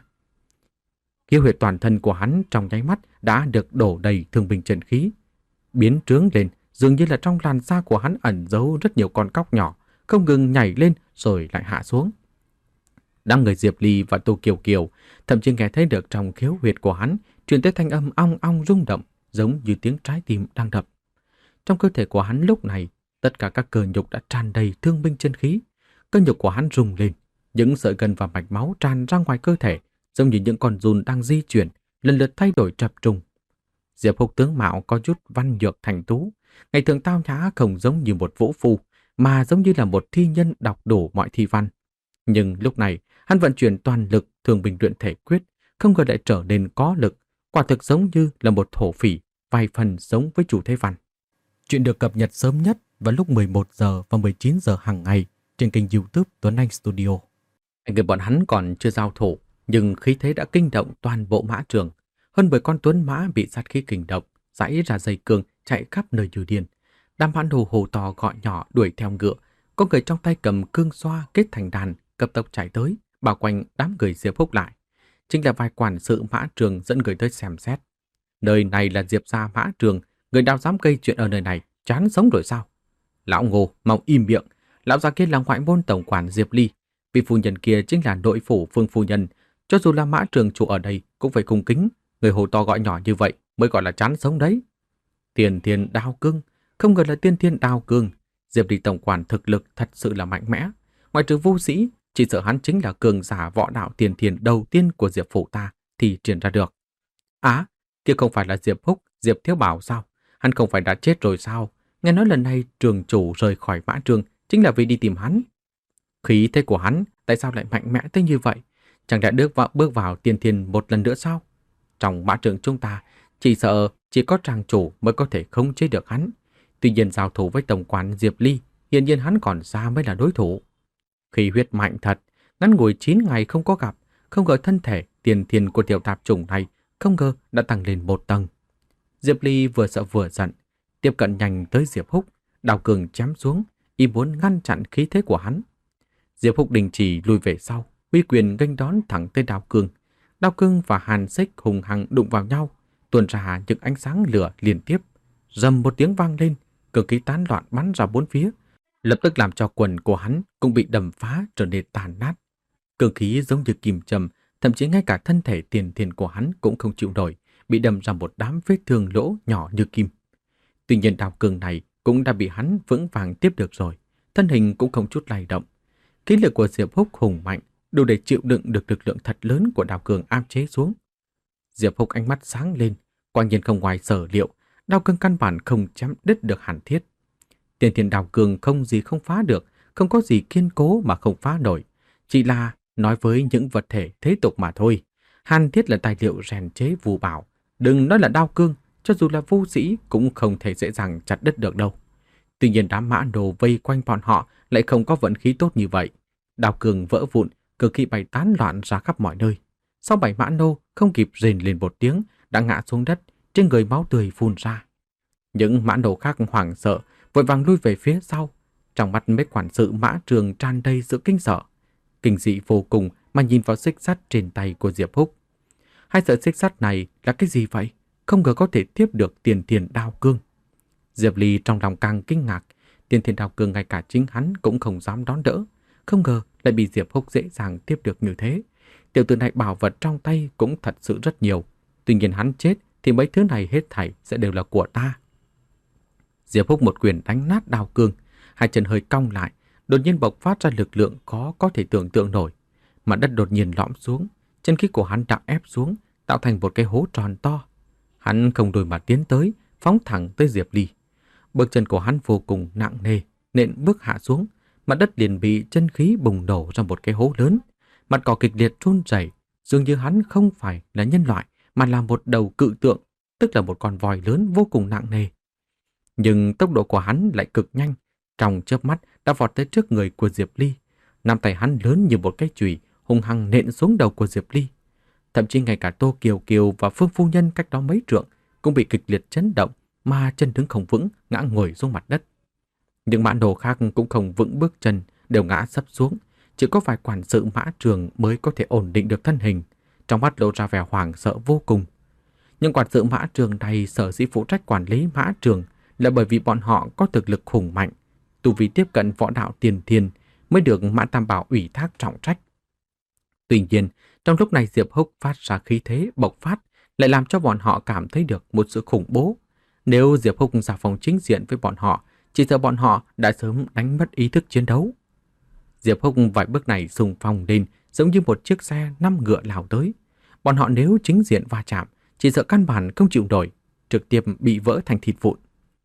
Khí huyết toàn thân của hắn trong nháy mắt đã được đổ đầy thương binh chân khí, biến trướng lên, dường như là trong làn da của hắn ẩn giấu rất nhiều con cóc nhỏ, không ngừng nhảy lên rồi lại hạ xuống. Đám người Diệp Ly và Tô Kiều Kiều thậm chí nghe thấy được trong khiếu huyệt của hắn truyền tới thanh âm ong ong rung động, giống như tiếng trái tim đang đập. Trong cơ thể của hắn lúc này, tất cả các cơ nhục đã tràn đầy thương binh chân khí. Cơ nhục của hắn rung lên, những sợi gân và mạch máu tràn ra ngoài cơ thể, giống như những con giun đang di chuyển, lần lượt thay đổi chập trùng. Diệp Húc tướng mạo có chút văn nhược thành tú, ngày thường tao nhã không giống như một vũ phu, mà giống như là một thi nhân đọc đủ mọi thi văn. Nhưng lúc này, hắn vận chuyển toàn lực Thương Binh Luyện Thể Quyết, không ngờ lại trở nên có lực, quả thực giống như là một thổ phỉ, vài phần giống với chủ thế văn. Chuyện được cập nhật sớm nhất vào lúc mười một giờ và mười chín giờ hàng ngày trên kênh YouTube Tuấn Anh Studio. Anh người bọn hắn còn chưa giao thủ, nhưng khí thế đã kinh động toàn bộ mã trường. Hơn mười con tuấn mã bị sát khí kinh động, giãy ra dây cương chạy khắp nơi như điên. Đám mãn hồ hồ to gọi nhỏ đuổi theo ngựa, có người trong tay cầm cương xoa kết thành đàn, cấp tốc chạy tới, bao quanh đám người Diệp Húc lại. Chính là vài quản sự mã trường dẫn người tới xem xét. Nơi này là Diệp gia mã trường, người nào dám gây chuyện ở nơi này, chán sống rồi sao? Lão Ngô, mau im miệng, lão già kia là ngoại môn tổng quản Diệp Ly, vị phu nhân kia chính là nội phủ Phương phu nhân, cho dù là mã trường chủ ở đây cũng phải cung kính, người hồ to gọi nhỏ như vậy mới gọi là chán sống đấy. Tiên thiên đao cương, không ngờ là tiên thiên đao cương, Diệp Ly tổng quản thực lực thật sự là mạnh mẽ, ngoài trừ vô sĩ, chỉ sợ hắn chính là cường giả võ đạo tiên thiên đầu tiên của Diệp phủ ta thì truyền ra được. Á, kia không phải là Diệp Húc, Diệp Thiếu Bảo sao? Hắn không phải đã chết rồi sao? Nghe nói lần này trường chủ rời khỏi mã trường chính là vì đi tìm hắn. Khí thế của hắn tại sao lại mạnh mẽ tới như vậy? Chẳng lẽ bước vào, bước vào tiên thiên một lần nữa sao? Trong mã trường chúng ta, chỉ sợ chỉ có tràng chủ mới có thể khống chế được hắn. Tuy nhiên giao thủ với tổng quản Diệp Ly, hiển nhiên hắn còn xa mới là đối thủ. Khí huyết mạnh thật, ngắn ngủi chín ngày không có gặp, không ngờ thân thể tiền thiên của tiểu tạp chủng này không ngờ đã tăng lên một tầng. Diệp Ly vừa sợ vừa giận, tiếp cận nhanh tới Diệp Húc, đao cường chém xuống, ý muốn ngăn chặn khí thế của hắn. Diệp Húc đình chỉ lùi về sau, uy quyền nghênh đón thẳng tới đao cương. Đao cương và hàn xích hùng hăng đụng vào nhau, tuôn ra những ánh sáng lửa liên tiếp. Rầm một tiếng vang lên, cường khí tán loạn bắn ra bốn phía, lập tức làm cho quần của hắn cũng bị đầm phá trở nên tàn nát. Cường khí giống như kim châm, thậm chí ngay cả thân thể tiền thiên của hắn cũng không chịu nổi, bị đâm ra một đám vết thương lỗ nhỏ như kim. Tuy nhiên đao cương này cũng đã bị hắn vững vàng tiếp được rồi, thân hình cũng không chút lay động. Khí lực của Diệp Húc hùng mạnh, đủ để chịu đựng được lực lượng thật lớn của đao cương áp chế xuống. Diệp Húc ánh mắt sáng lên, Quả nhiên không ngoài sở liệu, đao cương căn bản không chém đứt được Hàn Thiết. Tiên thiên đao cương không gì không phá được, không có gì kiên cố mà không phá nổi. Chỉ là nói với những vật thể thế tục mà thôi. Hàn Thiết là tài liệu rèn chế phù bảo. Đừng nói là đao cương, cho dù là vũ sĩ cũng không thể dễ dàng chặt đứt được đâu. Tuy nhiên đám mã đồ vây quanh bọn họ lại không có vận khí tốt như vậy. Đao cương vỡ vụn, cơ khí bay tán loạn ra khắp mọi nơi. Sau bảy mã nô không kịp rền lên một tiếng đã ngã xuống đất, trên người máu tươi phun ra. Những mã nô khác hoảng sợ, vội vàng lui về phía sau. Trong mắt mấy quản sự Mã Trường tràn đầy sự kinh sợ. Kinh dị vô cùng mà nhìn vào xích sắt trên tay của Diệp Húc. Hai sợi xích sắt này là cái gì vậy? Không ngờ có thể tiếp được tiền thiên đao cương. Diệp Ly trong lòng càng kinh ngạc. Tiền thiên đao cương ngay cả chính hắn cũng không dám đón đỡ. Không ngờ lại bị Diệp Húc dễ dàng tiếp được như thế. Tiểu tử này bảo vật trong tay cũng thật sự rất nhiều. Tuy nhiên hắn chết thì mấy thứ này hết thảy sẽ đều là của ta. Diệp Húc một quyền đánh nát đao cương, hai chân hơi cong lại, đột nhiên bộc phát ra lực lượng khó có thể tưởng tượng nổi. Mặt đất đột nhiên lõm xuống, chân khí của hắn đã ép xuống, tạo thành một cái hố tròn to. Hắn không đôi mà tiến tới, phóng thẳng tới Diệp Ly. Bước chân của hắn vô cùng nặng nề, nện bước hạ xuống, mặt đất liền bị chân khí bùng nổ ra một cái hố lớn. Mặt cỏ kịch liệt run rẩy, dường như hắn không phải là nhân loại mà là một đầu cự tượng, tức là một con voi lớn vô cùng nặng nề. Nhưng tốc độ của hắn lại cực nhanh, trong chớp mắt đã vọt tới trước người của Diệp Ly. Nắm tay hắn lớn như một cái chùy, hung hăng nện xuống đầu của Diệp Ly. Thậm chí ngay cả Tô Kiều Kiều và Phương phu nhân cách đó mấy trượng cũng bị kịch liệt chấn động mà chân đứng không vững, ngã ngồi xuống mặt đất. Những mã đồ khác cũng không vững bước chân, đều ngã sấp xuống. Chỉ có vài quản sự Mã Trường mới có thể ổn định được thân hình, trong mắt lộ ra vẻ hoảng sợ vô cùng. Nhưng quản sự Mã Trường này sở dĩ phụ trách quản lý Mã Trường là bởi vì bọn họ có thực lực hùng mạnh, tu vi tiếp cận võ đạo tiền thiên mới được Mã Tam Bảo ủy thác trọng trách. Tuy nhiên, trong lúc này Diệp Húc phát ra khí thế bộc phát lại làm cho bọn họ cảm thấy được một sự khủng bố. Nếu Diệp Húc ra phòng chính diện với bọn họ, chỉ sợ bọn họ đã sớm đánh mất ý thức chiến đấu. Diệp Húc vài bước này xung phong lên giống như một chiếc xe năm ngựa lao tới. Bọn họ nếu chính diện va chạm, chỉ sợ căn bản không chịu nổi, trực tiếp bị vỡ thành thịt vụn.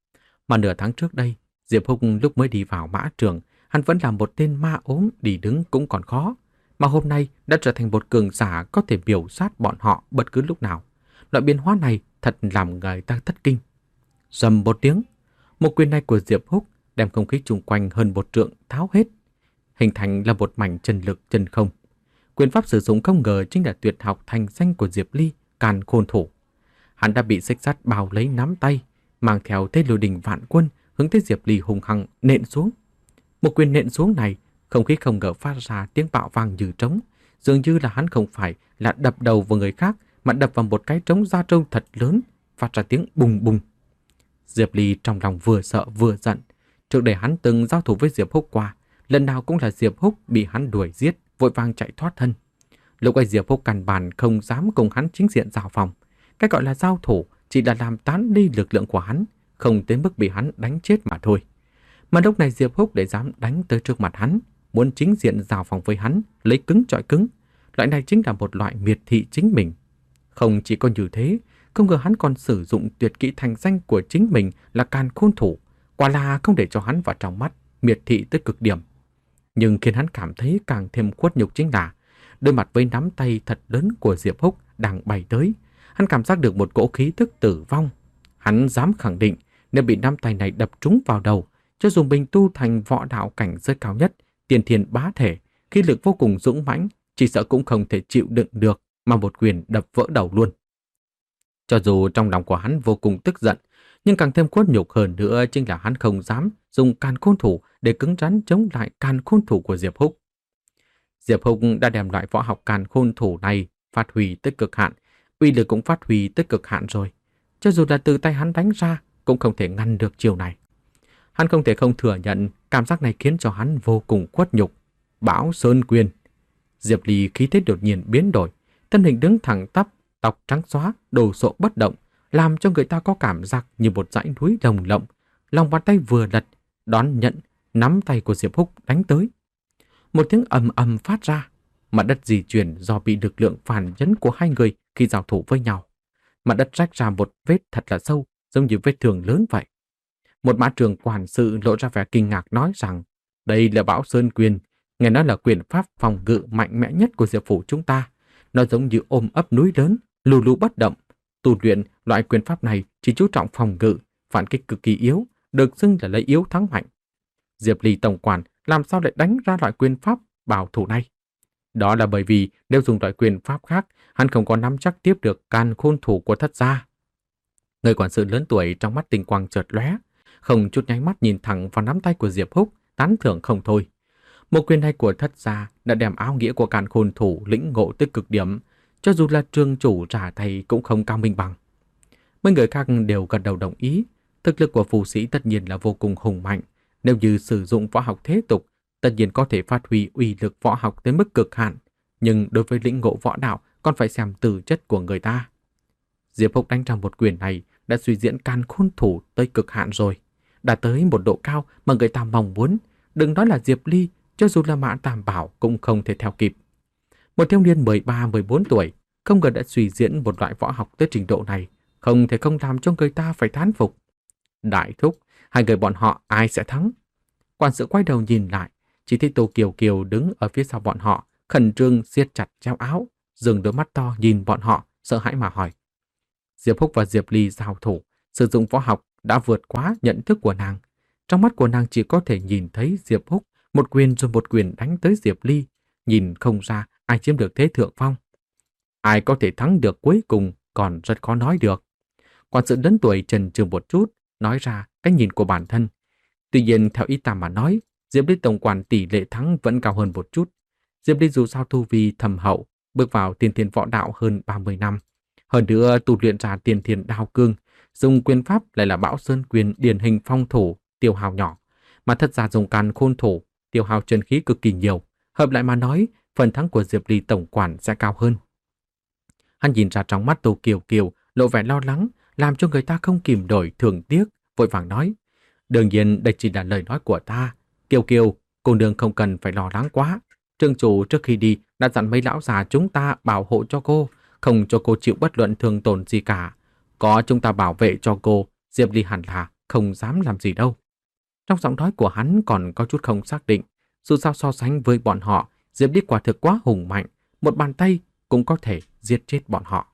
Mà nửa tháng trước đây, Diệp Húc lúc mới đi vào Mã Trường, hắn vẫn là một tên ma ốm, đi đứng cũng còn khó. Mà hôm nay đã trở thành một cường giả có thể biểu sát bọn họ bất cứ lúc nào. Loại biến hóa này thật làm người ta thất kinh. Rầm một tiếng, một quyền này của Diệp Húc đem không khí chung quanh hơn một trượng tháo hết, hình thành là một mảnh chân lực chân không. Quyền pháp sử dụng không ngờ chính là tuyệt học thành danh của Diệp Ly, Càn Khôn Thủ. Hắn đã bị xích sắt bao lấy nắm tay, mang theo thế lôi đình vạn quân hướng tới Diệp Ly hùng hăng nện xuống. Một quyền nện xuống này, không khí không ngờ phát ra tiếng bạo vang như trống, dường như là hắn không phải là đập đầu vào người khác mà đập vào một cái trống da trâu thật lớn, phát ra tiếng bùng bùng. Diệp Ly trong lòng vừa sợ vừa giận. Trước đây hắn từng giao thủ với Diệp Húc qua, lần nào cũng là Diệp Húc bị hắn đuổi giết, vội vàng chạy thoát thân. Lúc ấy Diệp Húc căn bản không dám cùng hắn chính diện giao phòng. Cái gọi là giao thủ chỉ là làm tán đi lực lượng của hắn, không tới mức bị hắn đánh chết mà thôi. Mà lúc này Diệp Húc để dám đánh tới trước mặt hắn, muốn chính diện giao phòng với hắn, lấy cứng chọi cứng. Loại này chính là một loại miệt thị chính mình. Không chỉ có như thế, không ngờ hắn còn sử dụng tuyệt kỹ thành danh của chính mình là Càn Khôn Thủ, quả là không để cho hắn vào trong mắt, miệt thị tới cực điểm. Nhưng khiến hắn cảm thấy càng thêm khuất nhục chính là đối mặt với nắm tay thật lớn của Diệp Húc đang bay tới, hắn cảm giác được một cỗ khí tức tử vong. Hắn dám khẳng định nếu bị nắm tay này đập trúng vào đầu, cho dù mình tu thành võ đạo cảnh giới cao nhất, tiền thiên bá thể, khí lực vô cùng dũng mãnh, chỉ sợ cũng không thể chịu đựng được mà một quyền đập vỡ đầu luôn. Cho dù trong lòng của hắn vô cùng tức giận, nhưng càng thêm khuất nhục hơn nữa chính là hắn không dám dùng Càn Khôn Thủ để cứng rắn chống lại Càn Khôn Thủ của Diệp Húc. Diệp Húc đã đem loại võ học Càn Khôn Thủ này phát huy tới cực hạn, uy lực cũng phát huy tới cực hạn rồi. Cho dù là từ tay hắn đánh ra, cũng không thể ngăn được chiều này. Hắn không thể không thừa nhận cảm giác này khiến cho hắn vô cùng khuất nhục. Bão Sơn Quyền. Diệp Ly khí thế đột nhiên biến đổi, thân hình đứng thẳng tắp, tóc trắng xóa, đồ sộ bất động, làm cho người ta có cảm giác như một dãy núi lồng lộng. Lòng bàn tay vừa lật, đón nhận, nắm tay của Diệp Húc đánh tới. Một tiếng ầm ầm phát ra, mặt đất di chuyển do bị lực lượng phản chấn của hai người khi giao thủ với nhau. mặt đất rách ra một vết thật là sâu, giống như vết thương lớn vậy. Một mã trường quản sự lộ ra vẻ kinh ngạc nói rằng đây là Bão Sơn Quyền, nghe nói là quyền pháp phòng ngự mạnh mẽ nhất của Diệp phủ chúng ta. Nó giống như ôm ấp núi lớn, lù lù bất động. Tu luyện loại quyền pháp này chỉ chú trọng phòng ngự, phản kích cực kỳ yếu, được xưng là lấy yếu thắng mạnh. Diệp Ly tổng quản làm sao lại đánh ra loại quyền pháp bảo thủ này? Đó là bởi vì nếu dùng loại quyền pháp khác, hắn không có nắm chắc tiếp được càn khôn thủ của Thất gia. Người quản sự lớn tuổi trong mắt tinh quang chợt lóe, không chút nháy mắt nhìn thẳng vào nắm tay của Diệp Húc, tán thưởng không thôi. Một quyền này của Thất gia đã đem áo nghĩa của càn khôn thủ lĩnh ngộ tới cực điểm, cho dù là trương chủ trả thầy cũng không cao minh bằng. Mấy người khác đều gật đầu đồng ý, thực lực của phù sĩ tất nhiên là vô cùng hùng mạnh. Nếu như sử dụng võ học thế tục, tất nhiên có thể phát huy uy lực võ học tới mức cực hạn, nhưng đối với lĩnh ngộ võ đạo còn phải xem tư chất của người ta. Diệp Húc đánh ra một quyền này đã suy diễn càn khôn thủ tới cực hạn rồi, đã tới một độ cao mà người ta mong muốn. Đừng nói là Diệp Ly, cho dù là Mã Tam Bảo cũng không thể theo kịp. Một thiếu niên mười ba mười bốn tuổi không ngờ đã suy diễn một loại võ học tới trình độ này, không thể không làm cho người ta phải thán phục. Đại thúc, hai người bọn họ ai sẽ thắng? Quản sự quay đầu nhìn lại, chỉ thấy Tô Kiều Kiều đứng ở phía sau bọn họ, khẩn trương siết chặt treo áo, dừng đôi mắt to nhìn bọn họ, sợ hãi mà hỏi. Diệp Húc và Diệp Ly giao thủ, sử dụng võ học đã vượt quá nhận thức của nàng. Trong mắt của nàng chỉ có thể nhìn thấy Diệp Húc một quyền rồi một quyền đánh tới Diệp Ly, nhìn không ra ai chiếm được thế thượng phong. Ai có thể thắng được cuối cùng còn rất khó nói được. Quản sự lớn tuổi chần chừ một chút, nói ra cái nhìn của bản thân. Tuy nhiên theo ý ta mà nói, Diệp Ly tổng quản tỷ lệ thắng vẫn cao hơn một chút. Diệp Ly dù sao tu vi thầm hậu, bước vào tiên thiên võ đạo hơn ba mươi năm. Hơn nữa tu luyện ra tiên thiên đao cương, dùng quyền pháp lại là Bão Sơn Quyền điển hình phong thủ, tiêu hao nhỏ. Mà Thất gia dùng càn khôn thủ, tiêu hao chân khí cực kỳ nhiều. Hợp lại mà nói, phần thắng của Diệp Ly tổng quản sẽ cao hơn. Hắn nhìn ra trong mắt Tô Kiều Kiều lộ vẻ lo lắng, làm cho người ta không kìm nổi thường tiếc, vội vàng nói. Đương nhiên đây chỉ là lời nói của ta. Kiều Kiều, cô nương không cần phải lo lắng quá. Trương chủ trước khi đi đã dặn mấy lão già chúng ta bảo hộ cho cô, không cho cô chịu bất luận thương tổn gì cả. Có chúng ta bảo vệ cho cô, Diệp Ly hẳn là không dám làm gì đâu. Trong giọng nói của hắn còn có chút không xác định. Dù sao so sánh với bọn họ, Diệp Ly quả thực quá hùng mạnh, một bàn tay cũng có thể giết chết bọn họ.